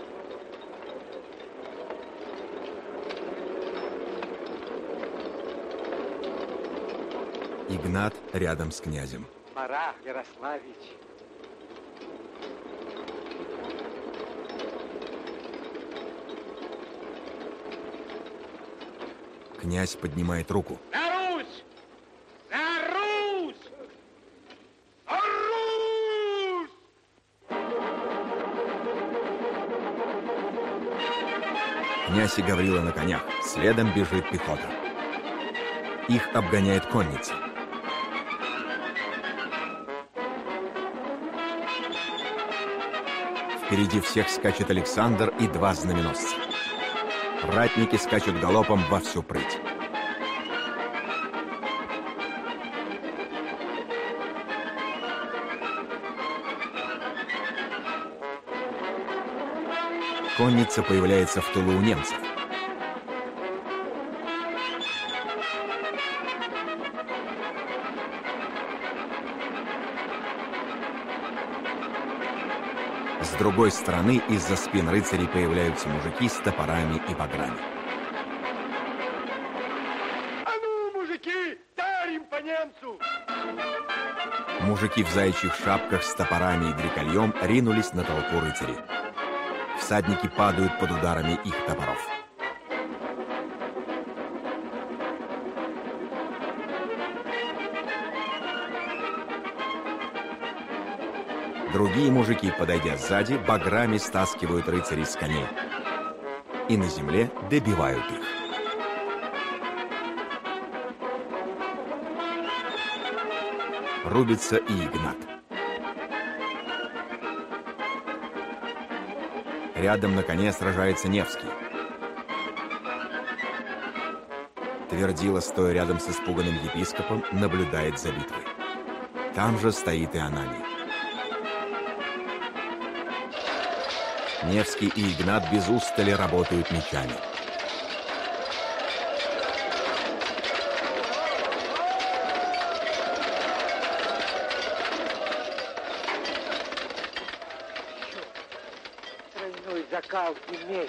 Игнат рядом с князем. Пора, Ярославич. Князь поднимает руку. За Русь! За Русь! За Русь! Князь и Гаврила на конях. Следом бежит пехота. Их обгоняет конница. Впереди всех скачет Александр и два знаменосца. Ратники скачут галопом во всю прыть. Конница появляется в тылу у немцев. С другой стороны, из-за спин рыцарей появляются мужики с топорами и баграми. А ну, мужики, дарим по немцу! Мужики в заячьих шапках с топорами и дрекольем ринулись на толпу рыцарей. Всадники падают под ударами их топоров. Другие мужики, подойдя сзади, баграми стаскивают рыцарей с коней и на земле добивают их. Рубится и Игнат. Рядом на коне сражается Невский. Твердила, стоя рядом с испуганным епископом, наблюдает за битвой. Там же стоит и Ананий. Невский и Игнат без устали работают мечами. Тройной закалки меч.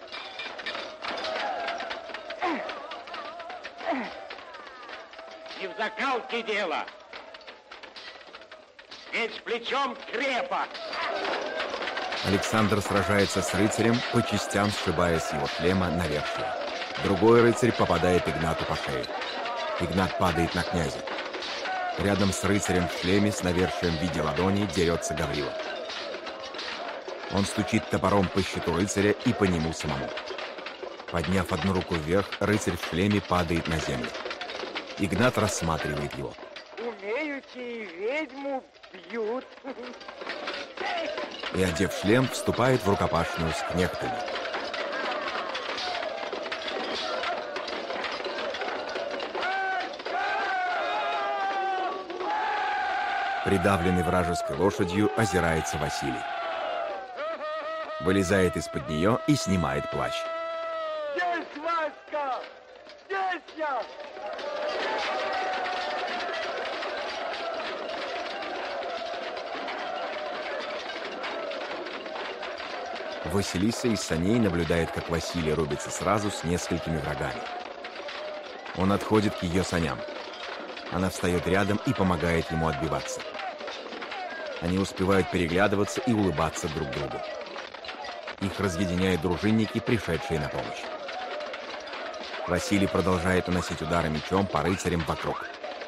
Не в закалке дело. Меч плечом крепок. Александр сражается с рыцарем, по частям сшибая с его шлема навершие. Другой рыцарь попадает Игнату по шее. Игнат падает на князя. Рядом с рыцарем в шлеме с навершием в виде ладони дерется Гаврила. Он стучит топором по щиту рыцаря и по нему самому. Подняв одну руку вверх, рыцарь в шлеме падает на землю. Игнат рассматривает его. Умеющие ведьму бьют. И, одев шлем, вступает в рукопашную с кнехтами. Придавленный вражеской лошадью, озирается Василий. Вылезает из-под нее и снимает плащ. Здесь, Васька! Здесь я! Василиса из саней наблюдает, как Василий рубится сразу с несколькими врагами. Он отходит к ее саням. Она встает рядом и помогает ему отбиваться. Они успевают переглядываться и улыбаться друг другу. Их разъединяют дружинники, пришедшие на помощь. Василий продолжает наносить удары мечом по рыцарям вокруг.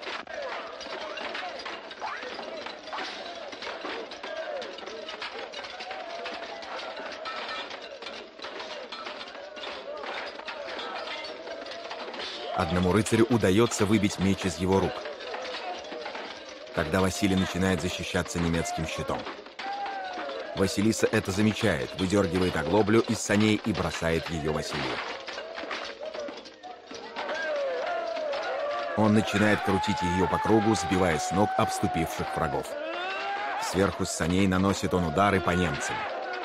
Одному рыцарю удается выбить меч из его рук. Тогда Василий начинает защищаться немецким щитом. Василиса это замечает, выдергивает оглоблю из саней и бросает ее Василию. Он начинает крутить ее по кругу, сбивая с ног обступивших врагов. Сверху с саней наносит он удары по немцам.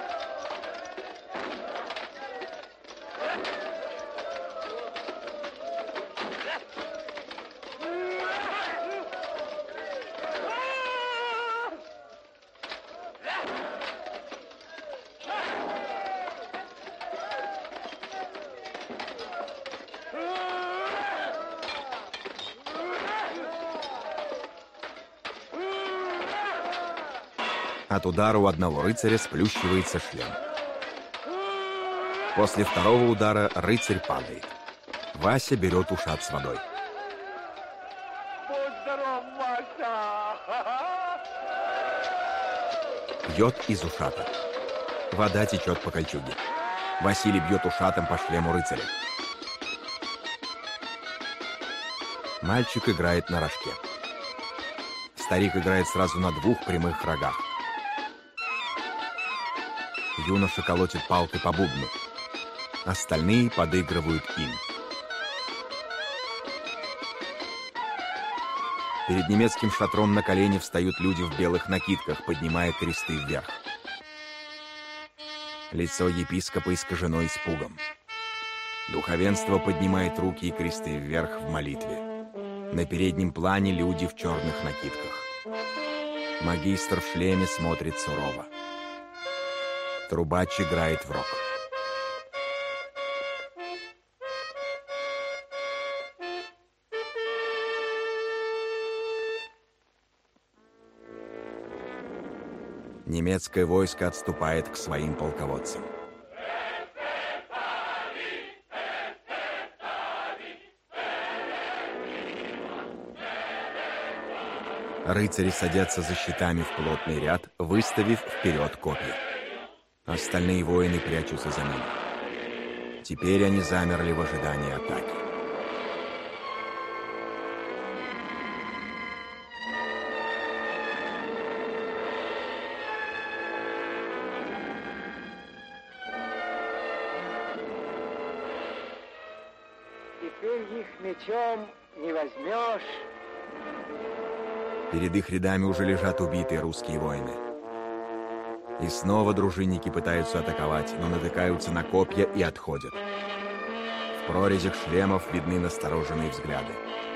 От удара у одного рыцаря сплющивается шлем. После второго удара рыцарь падает. Вася берет ушат с водой. Будь здоров, Вася! Пьет из ушата. Вода течет по кольчуге. Василий бьет ушатом по шлему рыцаря. Мальчик играет на рожке. Старик играет сразу на двух прямых рогах. Юноша колотит палкой по бубну. Остальные подыгрывают им. Перед немецким шатром на колени встают люди в белых накидках, поднимая кресты вверх. Лицо епископа искажено испугом. Духовенство поднимает руки и кресты вверх в молитве. На переднем плане люди в черных накидках. Магистр в шлеме смотрит сурово. Трубач играет в рог. Немецкое войско отступает к своим полководцам. Рыцари садятся за щитами в плотный ряд, выставив вперед копья. Остальные воины прячутся за ними. Теперь они замерли в ожидании атаки. Теперь их мечом не возьмешь. Перед их рядами уже лежат убитые русские воины. И снова дружинники пытаются атаковать, но натыкаются на копья и отходят. В прорезях шлемов видны настороженные взгляды.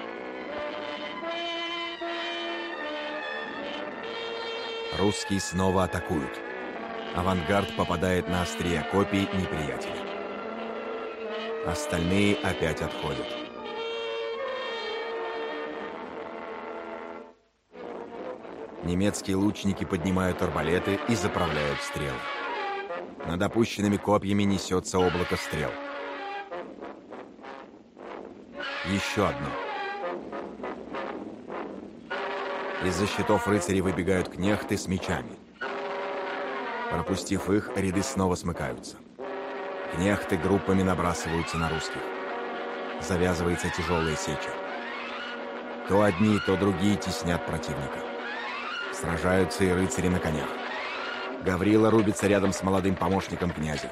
Русские снова атакуют. Авангард попадает на острие копий неприятеля. Остальные опять отходят. Немецкие лучники поднимают арбалеты и заправляют стрелы. Над опущенными копьями несется облако стрел. Еще одно. Из-за щитов рыцарей выбегают кнехты с мечами. Пропустив их, ряды снова смыкаются. Кнехты группами набрасываются на русских. Завязывается тяжелая сеча. То одни, то другие теснят противника. Сражаются и рыцари на конях. Гаврила рубится рядом с молодым помощником князя.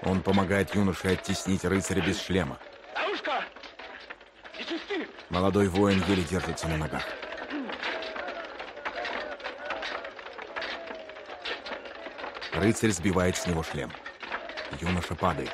Он помогает юноше оттеснить рыцаря без шлема. Молодой воин еле держится на ногах. Рыцарь сбивает с него шлем. Юноша падает.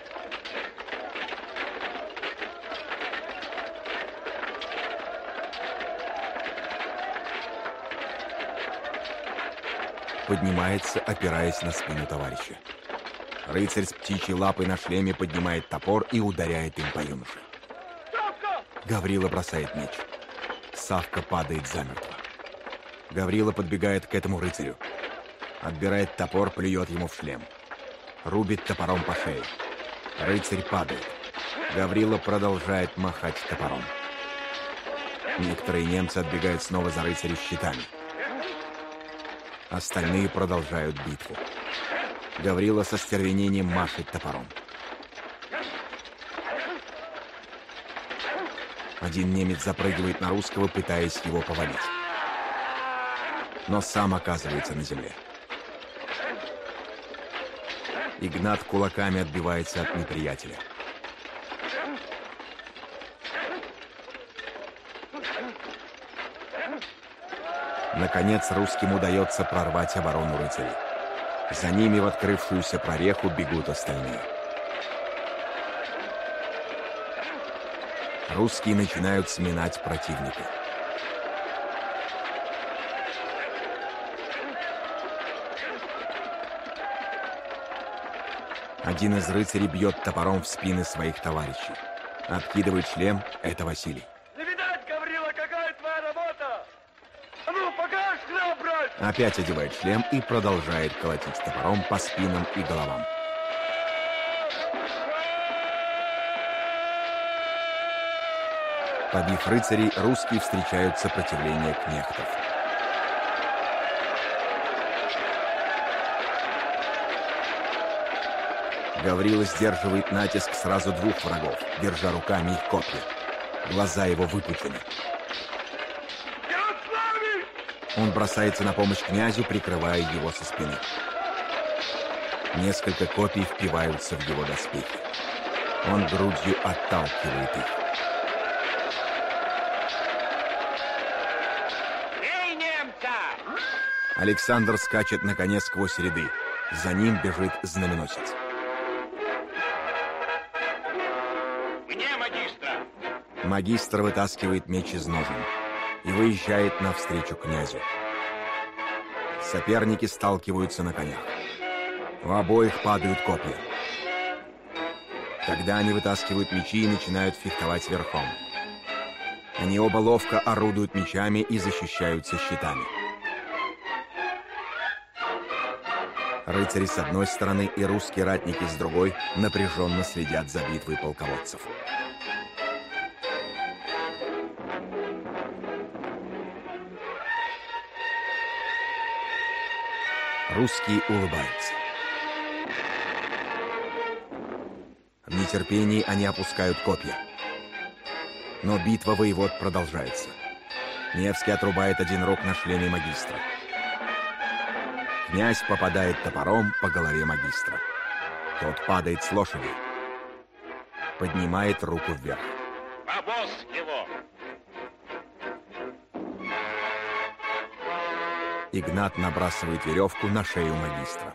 Поднимается, опираясь на спину товарища. Рыцарь с птичьей лапой на шлеме поднимает топор и ударяет им по юноше. Гаврила бросает меч. Савка падает замертво. Гаврила подбегает к этому рыцарю. Отбирает топор, плюет ему в шлем. Рубит топором по шее. Рыцарь падает. Гаврила продолжает махать топором. Некоторые немцы отбегают снова за рыцарем щитами. Остальные продолжают битву. Гаврила со стервенением машет топором. Один немец запрыгивает на русского, пытаясь его повалить. Но сам оказывается на земле. Игнат кулаками отбивается от неприятеля. Наконец, русским удается прорвать оборону рыцарей. За ними в открывшуюся прореху бегут остальные. Русские начинают сминать противника. Один из рыцарей бьет топором в спины своих товарищей. Откидывает шлем — это Василий. Не видать, Гаврила, какая твоя работа? А ну, покажь храбрость! Опять одевает шлем и продолжает колотить топором по спинам и головам. Побив рыцарей, русские встречают сопротивление кнехтов. Гаврила сдерживает натиск сразу двух врагов, держа руками их копья. Глаза его выпучены. Он бросается на помощь князю, прикрывая его со спины. Несколько копий впиваются в его доспехи. Он грудью отталкивает их. Эй, немца! Александр скачет на коне сквозь ряды. За ним бежит знаменосец. Магистр вытаскивает меч из ножен и выезжает навстречу князю. Соперники сталкиваются на конях. У обоих падают копья. Тогда они вытаскивают мечи и начинают фехтовать верхом. Они оба ловко орудуют мечами и защищаются щитами. Рыцари с одной стороны и русские ратники с другой напряженно следят за битвой полководцев. Русские улыбаются. В нетерпении они опускают копья. Но битва воевод продолжается. Невский отрубает один рог на шлеме магистра. Князь попадает топором по голове магистра. Тот падает с лошади. Поднимает руку вверх. Обоз его! Игнат набрасывает веревку на шею магистра.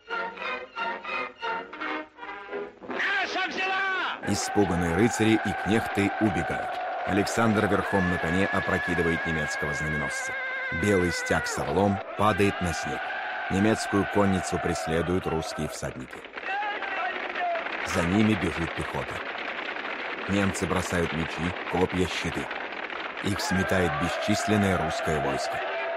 Испуганные рыцари и кнехты убегают. Александр верхом на коне опрокидывает немецкого знаменосца. Белый стяг с орлом падает на снег. Немецкую конницу преследуют русские всадники. За ними бежит пехота. Немцы бросают мечи, копья, щиты. Их сметает бесчисленное русское войско.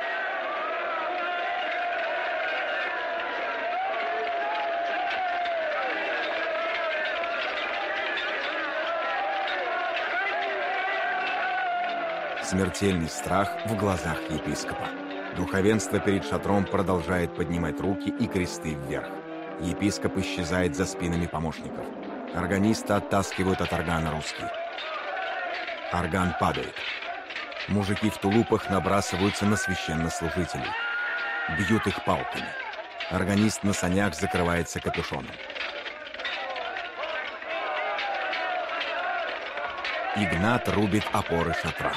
Смертельный страх в глазах епископа. Духовенство перед шатром продолжает поднимать руки и кресты вверх. Епископ исчезает за спинами помощников. Органисты оттаскивают от органа русские. Орган падает. Мужики в тулупах набрасываются на священнослужителей. Бьют их палками. Органист на санях закрывается капюшоном. Игнат рубит опоры шатра.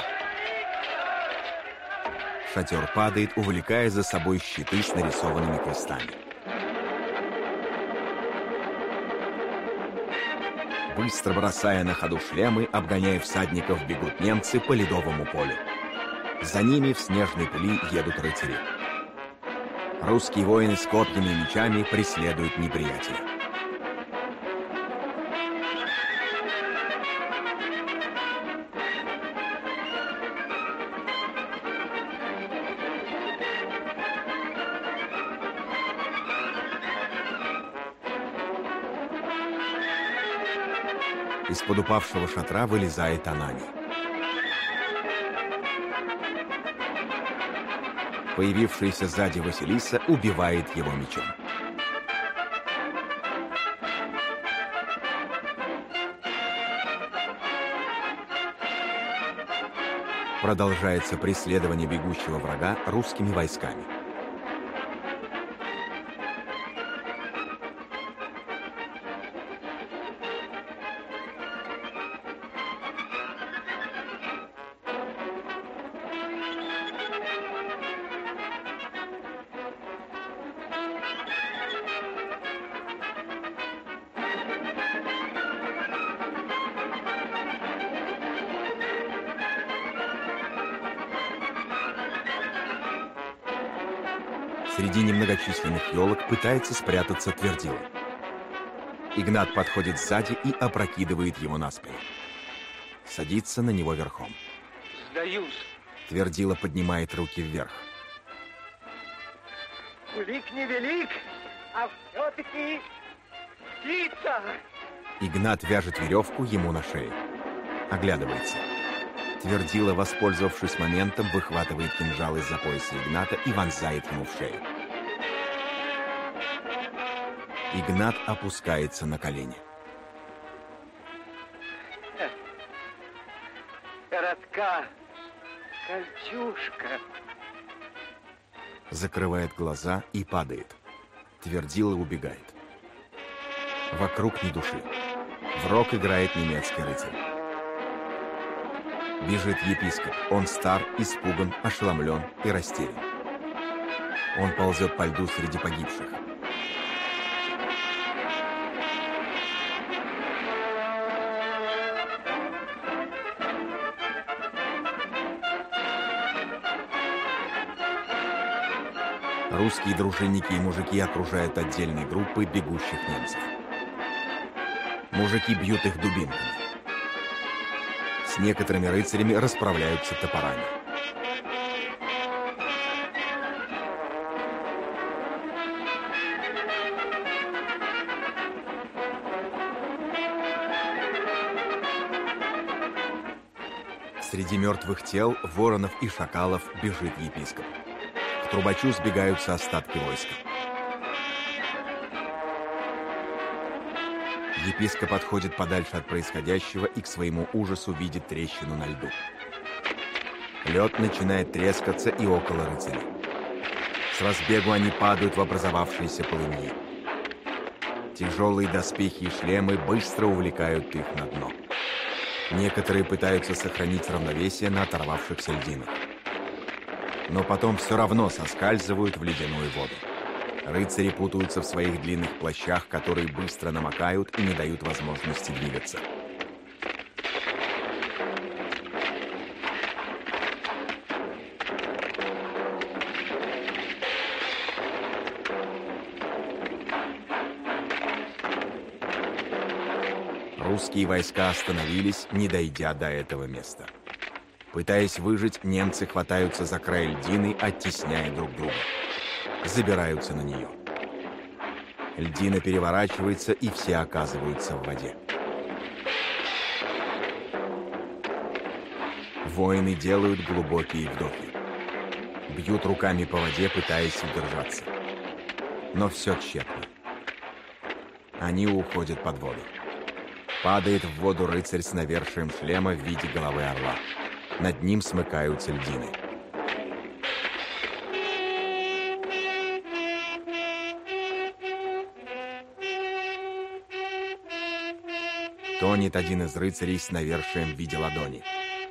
Шатер падает, увлекая за собой щиты с нарисованными крестами. Быстро бросая на ходу шлемы, обгоняя всадников, бегут немцы по ледовому полю. За ними в снежной пыли едут рыцари. Русские воины с копьями и мечами преследуют неприятеля. Из-под упавшего шатра вылезает Анани. Появившаяся сзади Василиса убивает его мечом. Продолжается преследование бегущего врага русскими войсками. Среди немногочисленных елок пытается спрятаться Твердила. Игнат подходит сзади и опрокидывает его на спину. Садится на него верхом. Сдаюсь. Твердила поднимает руки вверх. Кулик невелик, а все-таки птица. Игнат вяжет веревку ему на шею. Оглядывается. Твердила, воспользовавшись моментом, выхватывает кинжал из-за пояса Игната и вонзает ему в шею. Игнат опускается на колени. Коротка кольчушка. Закрывает глаза и падает. Твердила убегает. Вокруг ни души. В рог играет немецкий рыцарь. Бежит епископ. Он стар, испуган, ошеломлен и растерян. Он ползет по льду среди погибших. Русские дружинники и мужики окружают отдельные группы бегущих немцев. Мужики бьют их дубинками. С некоторыми рыцарями расправляются топорами. Среди мертвых тел, воронов и шакалов бежит епископ. К трубачу сбегаются остатки войска. Епископ отходит подальше от происходящего и к своему ужасу видит трещину на льду. Лед начинает трескаться и около рыцарей. С разбегу они падают в образовавшиеся полыньи. Тяжелые доспехи и шлемы быстро увлекают их на дно. Некоторые пытаются сохранить равновесие на оторвавшихся льдинах. Но потом все равно соскальзывают в ледяную воду. Рыцари путаются в своих длинных плащах, которые быстро намокают и не дают возможности двигаться. Русские войска остановились, не дойдя до этого места. Пытаясь выжить, немцы хватаются за край льдины, оттесняя друг друга. Забираются на нее. Льдина переворачивается, и все оказываются в воде. Воины делают глубокие вдохи. Бьют руками по воде, пытаясь удержаться. Но все тщетно. Они уходят под воду. Падает в воду рыцарь с навершием шлема в виде головы орла. Над ним смыкаются льдины. Стонет один из рыцарей с навершием в виде ладони.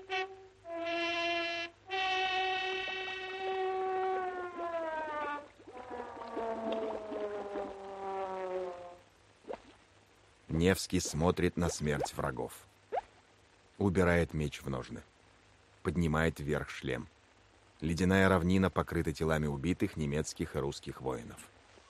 Невский смотрит на смерть врагов. Убирает меч в ножны. Поднимает вверх шлем. Ледяная равнина покрыта телами убитых немецких и русских воинов.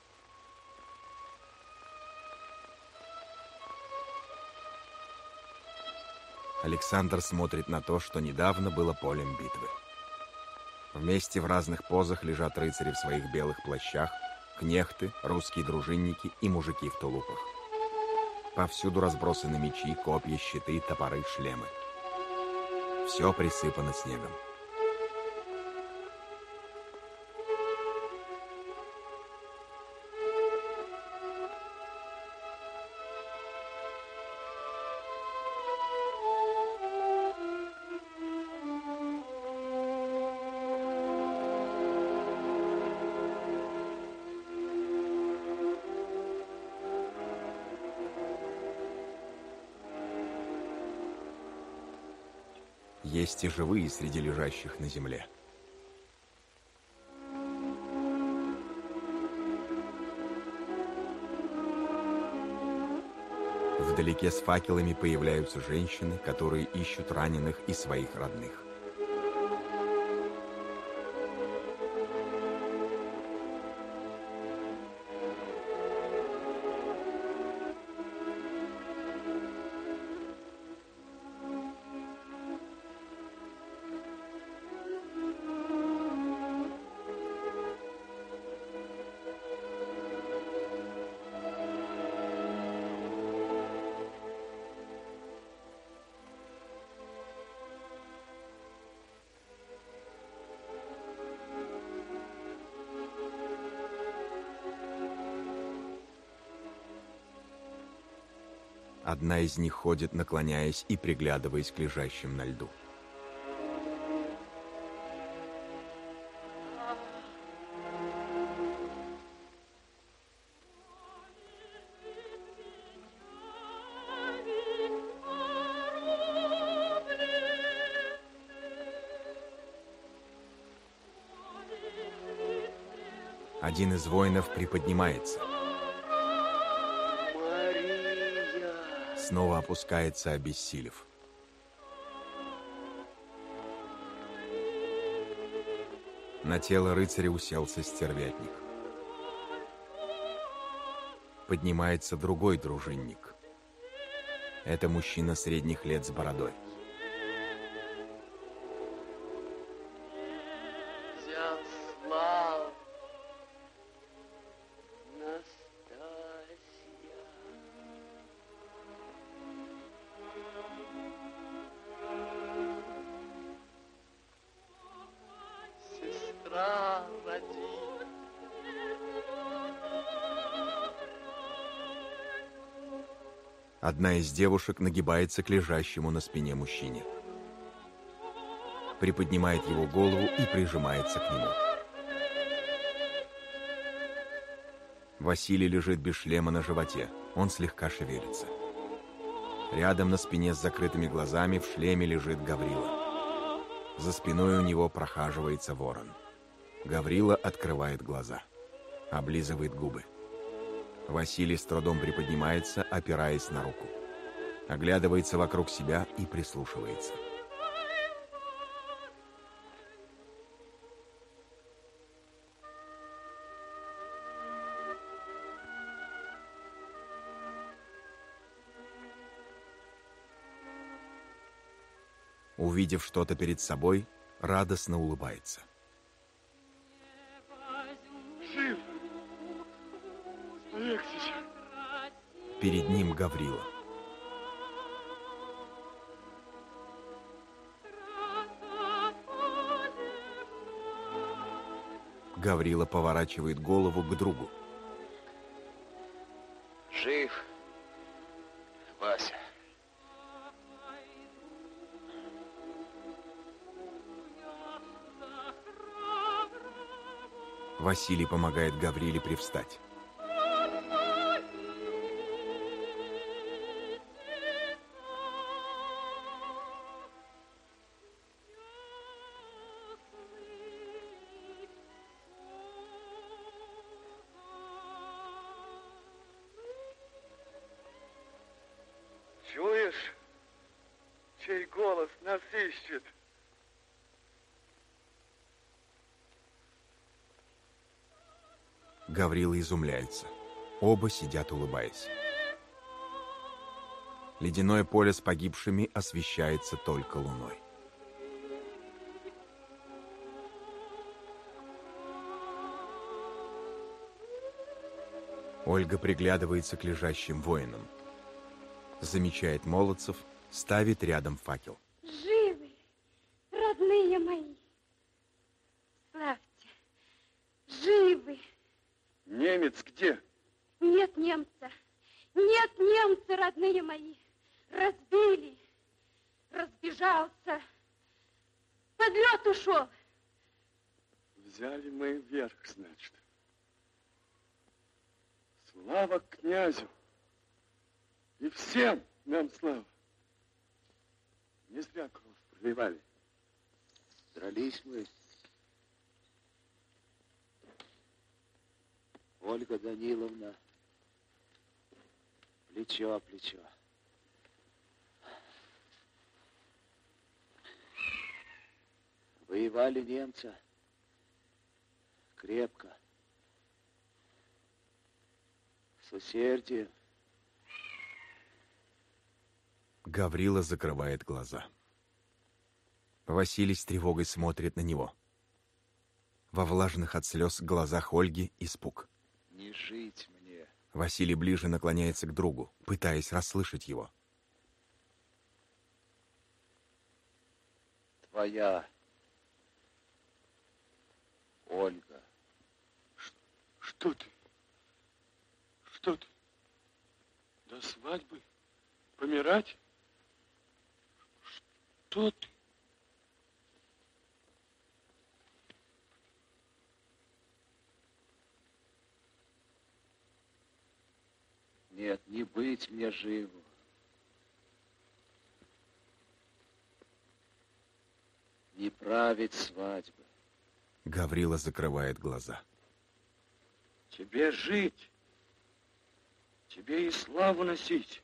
Александр смотрит на то, что недавно было полем битвы. Вместе в разных позах лежат рыцари в своих белых плащах, кнехты, русские дружинники и мужики в тулупах. Повсюду разбросаны мечи, копья, щиты, топоры, шлемы. Все присыпано снегом. Есть и живые среди лежащих на земле. Вдалеке с факелами появляются женщины, которые ищут раненых и своих родных. Одна из них ходит, наклоняясь и приглядываясь к лежащим на льду. Один из воинов приподнимается. Снова опускается, обессилев. На тело рыцаря уселся стервятник. Поднимается другой дружинник. Это мужчина средних лет с бородой. Одна из девушек нагибается к лежащему на спине мужчине. Приподнимает его голову и прижимается к нему. Василий лежит без шлема на животе. Он слегка шевелится. Рядом на спине с закрытыми глазами в шлеме лежит Гаврила. За спиной у него прохаживается ворон. Гаврила открывает глаза. Облизывает губы. Василий с трудом приподнимается, опираясь на руку. Оглядывается вокруг себя и прислушивается. Увидев что-то перед собой, радостно улыбается. Жив! Алексич! Перед ним Гаврила. Гаврила поворачивает голову к другу. Жив, Вася. Василий помогает Гавриле привстать. голос нас ищет. Гаврила изумляется. Оба сидят, улыбаясь. Ледяное поле с погибшими освещается только луной. Ольга приглядывается к лежащим воинам. Замечает молодцев, ставит рядом факел. Живы, родные мои. Славьте, живы. Немец где? Нет немца. Нет немца, родные мои. Разбили. Разбежался. Под лед ушел. Взяли мы вверх, значит. Слава князю. И всем нам слава. Не зря кровь проливали. Дрались мы. Ольга Даниловна. Плечо о плечо. Воевали немца. Крепко. С усердием. Гаврила закрывает глаза. Василий с тревогой смотрит на него. Во влажных от слез глазах Ольги испуг. Не жить мне. Василий ближе наклоняется к другу, пытаясь расслышать его. Твоя Ольга. Что ты? Что ты? До свадьбы? Помирать? Что ты? Нет, не быть мне живу. Не править свадьбы. Гаврила закрывает глаза. Тебе жить. Тебе и славу носить.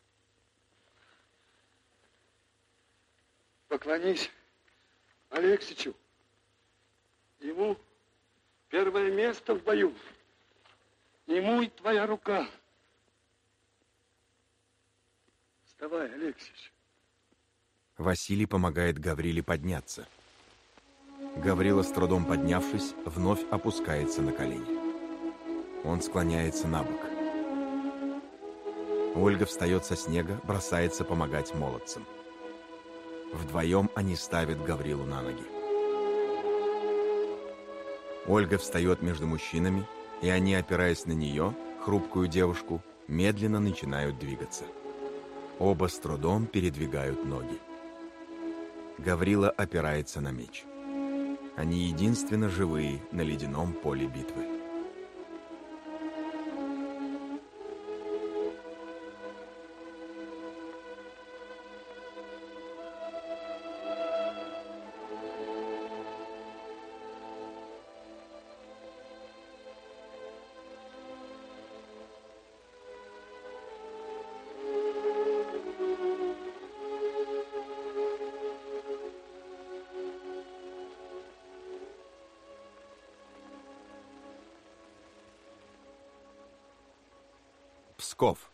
Поклонись Алексичу. Ему первое место в бою. Ему и твоя рука. Вставай, Алексич. Василий помогает Гавриле подняться. Гаврила, с трудом поднявшись, вновь опускается на колени. Он склоняется на бок. Ольга встает со снега, бросается помогать молодцам. Вдвоем они ставят Гаврилу на ноги. Ольга встает между мужчинами, и они, опираясь на нее, хрупкую девушку, медленно начинают двигаться. Оба с трудом передвигают ноги. Гаврила опирается на меч. Они единственно живые на ледяном поле битвы. Псков.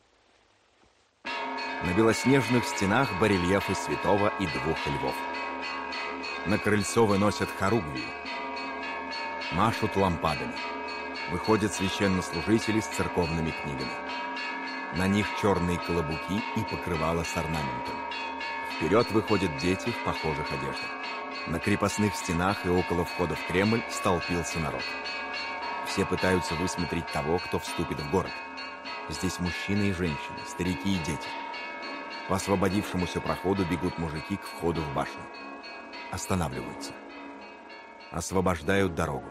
На белоснежных стенах барельефы святого и двух львов. На крыльцо выносят хоругвии. Машут лампадами. Выходят священнослужители с церковными книгами. На них черные колобуки и покрывала с орнаментом. Вперед выходят дети в похожих одеждах. На крепостных стенах и около входа в Кремль столпился народ. Все пытаются высмотреть того, кто вступит в город. Здесь мужчины и женщины, старики и дети. По освободившемуся проходу бегут мужики к входу в башню. Останавливаются. Освобождают дорогу.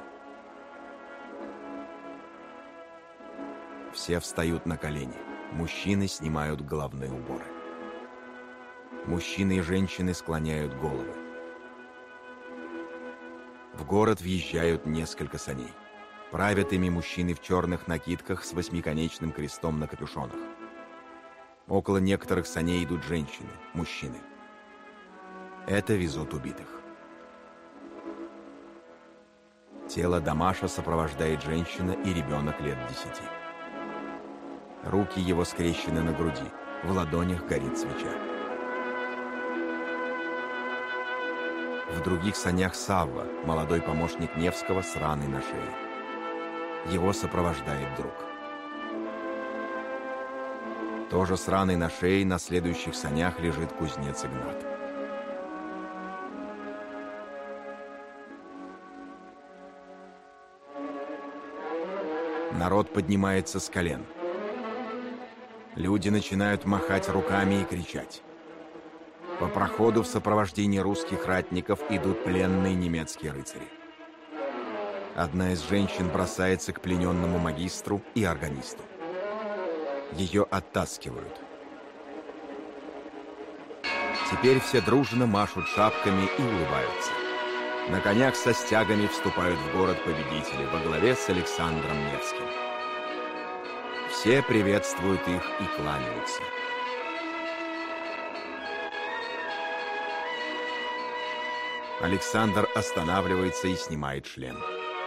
Все встают на колени. Мужчины снимают головные уборы. Мужчины и женщины склоняют головы. В город въезжают несколько саней. Правят ими мужчины в черных накидках с восьмиконечным крестом на капюшонах. Около некоторых саней идут женщины, мужчины. Это везут убитых. Тело Дамаша сопровождает женщина и ребенок лет десяти. Руки его скрещены на груди, в ладонях горит свеча. В других санях Савва, молодой помощник Невского с раной на шее. Его сопровождает друг. Тоже с раной на шее на следующих санях лежит кузнец Игнат. Народ поднимается с колен. Люди начинают махать руками и кричать. По проходу в сопровождении русских ратников идут пленные немецкие рыцари. Одна из женщин бросается к плененному магистру и органисту. Ее оттаскивают. Теперь все дружно машут шапками и улыбаются. На конях со стягами вступают в город победители во главе с Александром Невским. Все приветствуют их и кланяются. Александр останавливается и снимает шлем.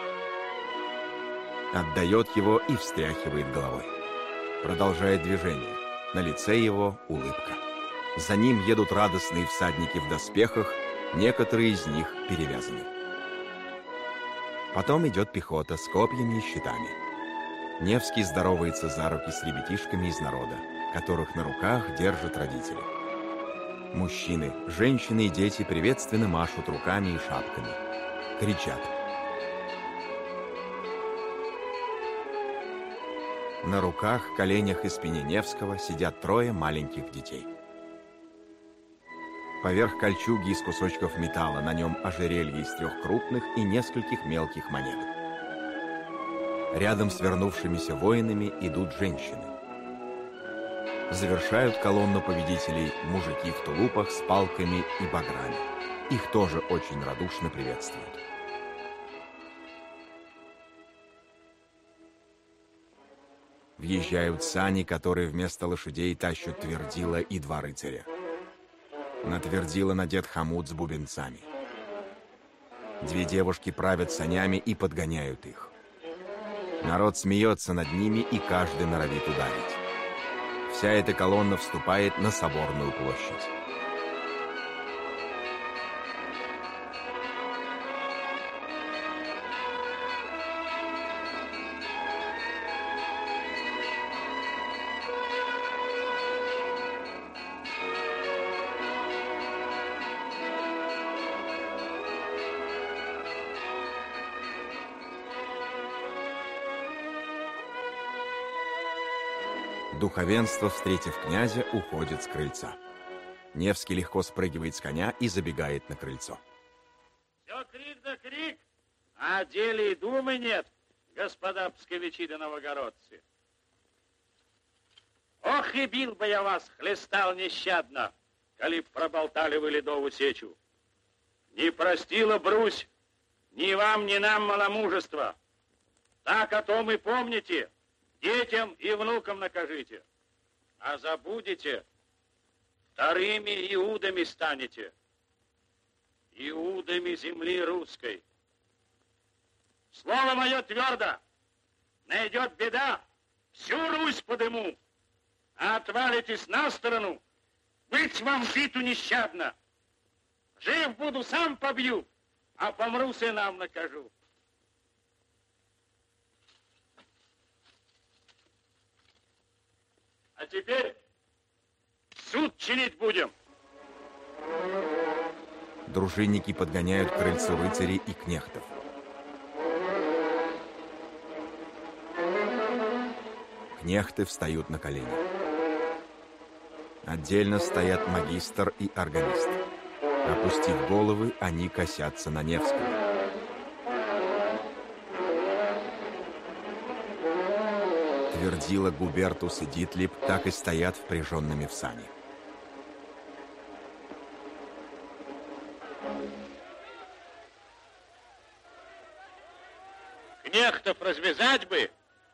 Отдает его и встряхивает головой. Продолжает движение. На лице его улыбка. За ним едут радостные всадники в доспехах, некоторые из них перевязаны. Потом идет пехота с копьями и щитами. Невский здоровается за руки с ребятишками из народа, которых на руках держат родители. Мужчины, женщины и дети приветственно машут руками и шапками. Кричат. На руках, коленях и спине Невского сидят трое маленьких детей. Поверх кольчуги из кусочков металла на нем ожерелье из трех крупных и нескольких мелких монет. Рядом с вернувшимися воинами идут женщины. Завершают колонну победителей мужики в тулупах с палками и баграми. Их тоже очень радушно приветствуют. Въезжают сани, которые вместо лошадей тащат твердила и два рыцаря. На твердила надет хомут с бубенцами. Две девушки правят санями и подгоняют их. Народ смеется над ними, и каждый норовит ударить. Вся эта колонна вступает на Соборную площадь. Духовенство, встретив князя, уходит с крыльца. Невский легко спрыгивает с коня и забегает на крыльцо. Все крик да крик, а о деле и думы нет, господа псковичи да новогородцы. Ох, и бил бы я вас, хлестал нещадно, коли б проболтали вы ледову сечу. Не простила Брусь ни вам, ни нам маломужества. Так о том и помните. Детям и внукам накажите, а забудете, вторыми иудами станете, иудами земли русской. Слово мое твердо, найдет беда, всю Русь подыму, а отвалитесь на сторону, быть вам биту нещадно. Жив буду, сам побью, а помру, сынам накажу. А теперь суд чинить будем. Дружинники подгоняют к крыльцу рыцарей и кнехтов. Кнехты встают на колени. Отдельно стоят магистр и органист. Опустив головы, они косятся на Невского. Твердила Губертус и Дитлип так и стоят впряженными в сани. Кнехтов развязать бы?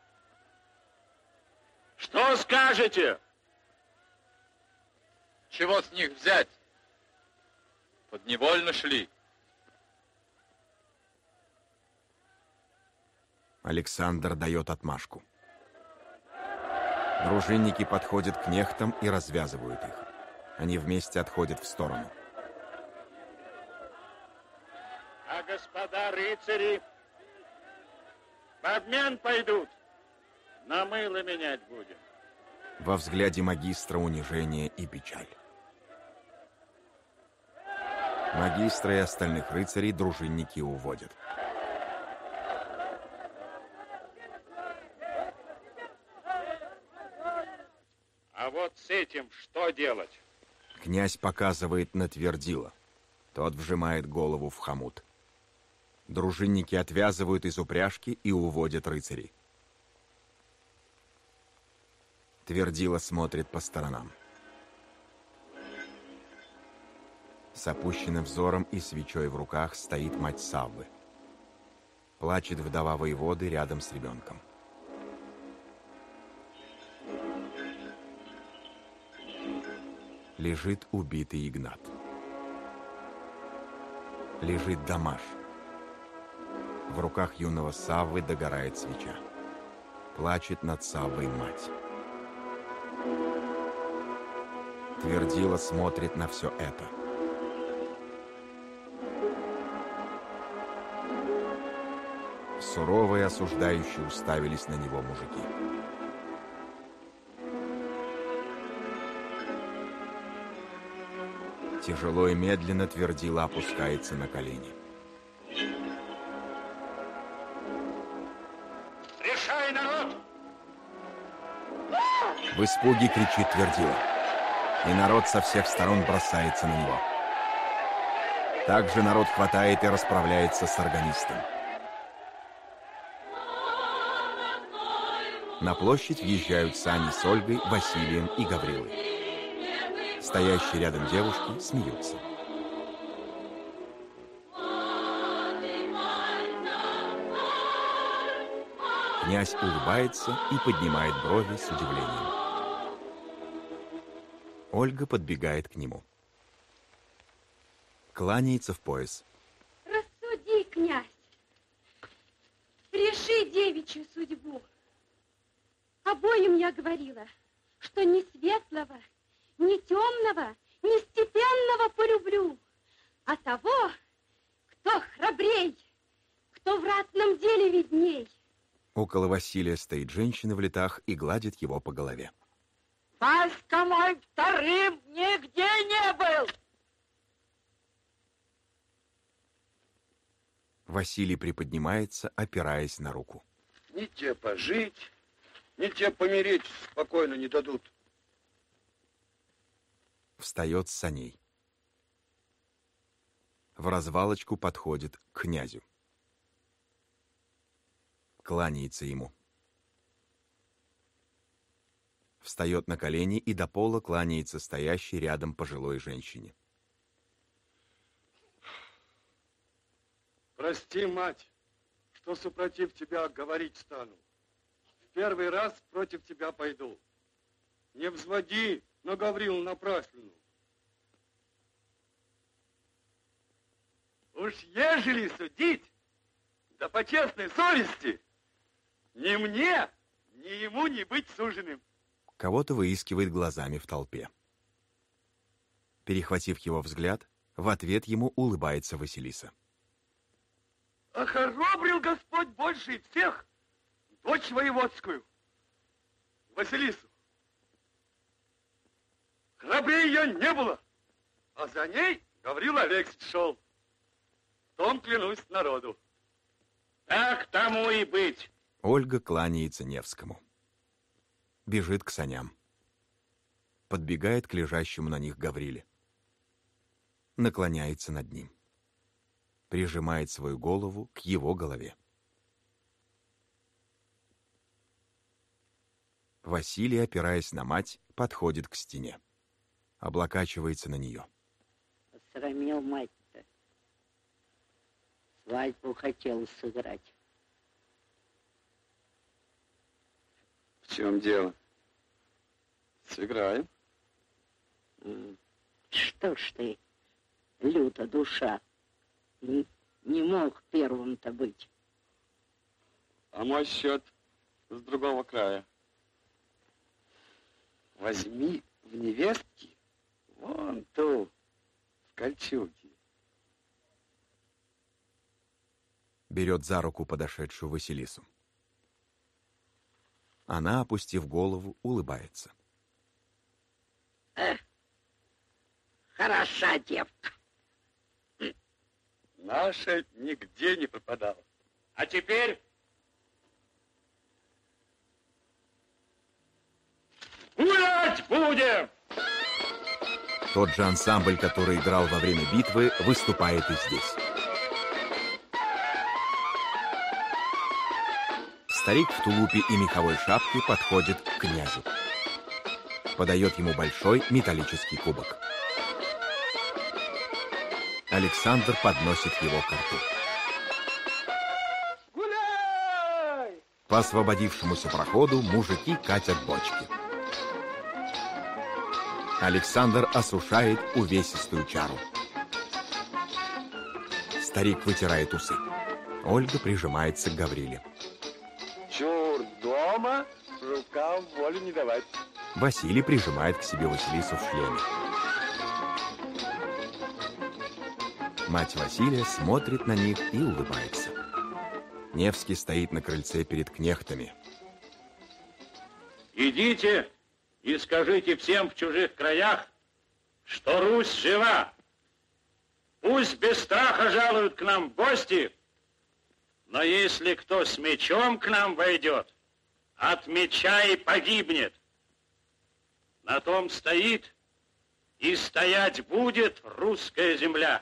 Что скажете? Чего с них взять? Под Невольно шли. Александр дает отмашку. Дружинники подходят к кнехтам и развязывают их. Они вместе отходят в сторону. А господа рыцари в обмен пойдут. На мыло менять будем. Во взгляде магистра унижение и печаль. Магистра и остальных рыцарей дружинники уводят. А вот с этим что делать? Князь показывает на Твердила. Тот вжимает голову в хомут. Дружинники отвязывают из упряжки и уводят рыцарей. Твердила смотрит по сторонам. С опущенным взором и свечой в руках стоит мать Саввы. Плачет вдова воеводы рядом с ребенком. Лежит убитый Игнат. Лежит Дамаш. В руках юного Саввы догорает свеча. Плачет над Саввой мать. Твердила смотрит на все это. Суровые осуждающие уставились на него мужики. Тяжело и медленно Твердила опускается на колени. Решай, народ! В испуге кричит Твердила. И народ со всех сторон бросается на него. Также народ хватает и расправляется с органистом. На площадь въезжают сани с Ольгой, Василием и Гаврилой. Стоящие рядом девушки смеются. Князь улыбается и поднимает брови с удивлением. Ольга подбегает к нему. Кланяется в пояс. Рассуди, князь. Реши девичью судьбу. Обоим я говорила, что ни светлого, ни темного, ни степенного полюблю, а того, кто храбрей, кто в ратном деле видней. Около Василия стоит женщина в летах и гладит его по голове. Васька мой вторым нигде не был. Василий приподнимается, опираясь на руку. Ни тебе пожить, ни тебе помереть спокойно не дадут. Встает с саней. В развалочку подходит к князю. Кланяется ему. Встает на колени и до пола кланяется стоящей рядом пожилой женщине. Прости, мать, что супротив тебя говорить стану. В первый раз против тебя пойду. Не взводи на Гаврилу напраслину. Уж ежели судить, да по честной совести, ни мне, ни ему не быть суженым. Кого-то выискивает глазами в толпе. Перехватив его взгляд, в ответ ему улыбается Василиса. Охоробрил Господь больше всех дочь воеводскую, Василису. Храбрее ее не было, а за ней Гаврил Алексич шел. В том клянусь народу. Так тому и быть. Ольга кланяется Невскому. Бежит к саням. Подбегает к лежащему на них Гавриле. Наклоняется над ним. Прижимает свою голову к его голове. Василий, опираясь на мать, подходит к стене. Облокачивается на нее. Осрамил мать-то. Свадьбу хотел сыграть. В чем дело? Сыграем. Что ж ты, королю-то душа. Не, не мог первым-то быть. А мой счет с другого края. Возьми в невестки вон ту, в кольчуге. Берет за руку подошедшую Василису. Она, опустив голову, улыбается. Эх, хороша девка. Наша нигде не пропадала. А теперь гулять будем! Тот же ансамбль, который играл во время битвы, выступает и здесь. Старик в тулупе и меховой шапке подходит к князю. Подает ему большой металлический кубок. Александр подносит его к рту. Гуляй! По освободившемуся проходу мужики катят бочки. Александр осушает увесистую чару. Старик вытирает усы. Ольга прижимается к Гавриле. Чур дома, рукам воли не давать. Василий прижимает к себе Василису в шлеме. Мать Василия смотрит на них и улыбается. Невский стоит на крыльце перед кнехтами. Идите и скажите всем в чужих краях, что Русь жива. Пусть без страха жалуют к нам в гости, но если кто с мечом к нам войдет, от меча и погибнет. На том стоит и стоять будет русская земля.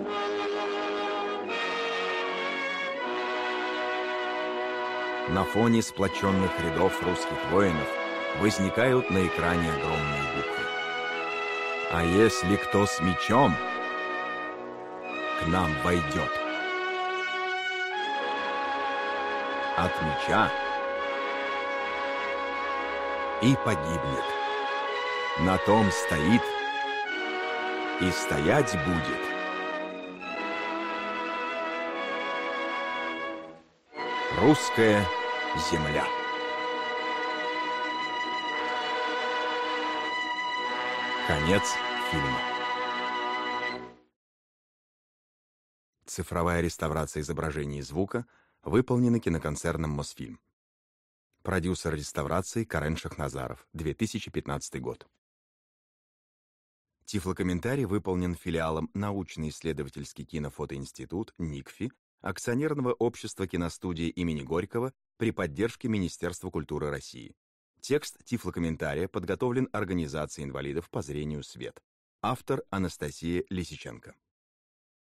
На фоне сплоченных рядов русских воинов возникают на экране огромные буквы. А если кто с мечом к нам войдет, от меча и погибнет. На том стоит и стоять будет русская земля. Конец фильма. Цифровая реставрация изображений и звука выполнена киноконцерном «Мосфильм». Продюсер реставрации Карен Шахназаров, две тысячи пятнадцатый год. Тифлокомментарий выполнен филиалом Научно-исследовательский кинофотоинститут НИКФИ акционерного общества киностудии имени Горького при поддержке Министерства культуры России. Текст тифлокомментария подготовлен Организацией инвалидов по зрению «Свет». Автор Анастасия Лисиченко.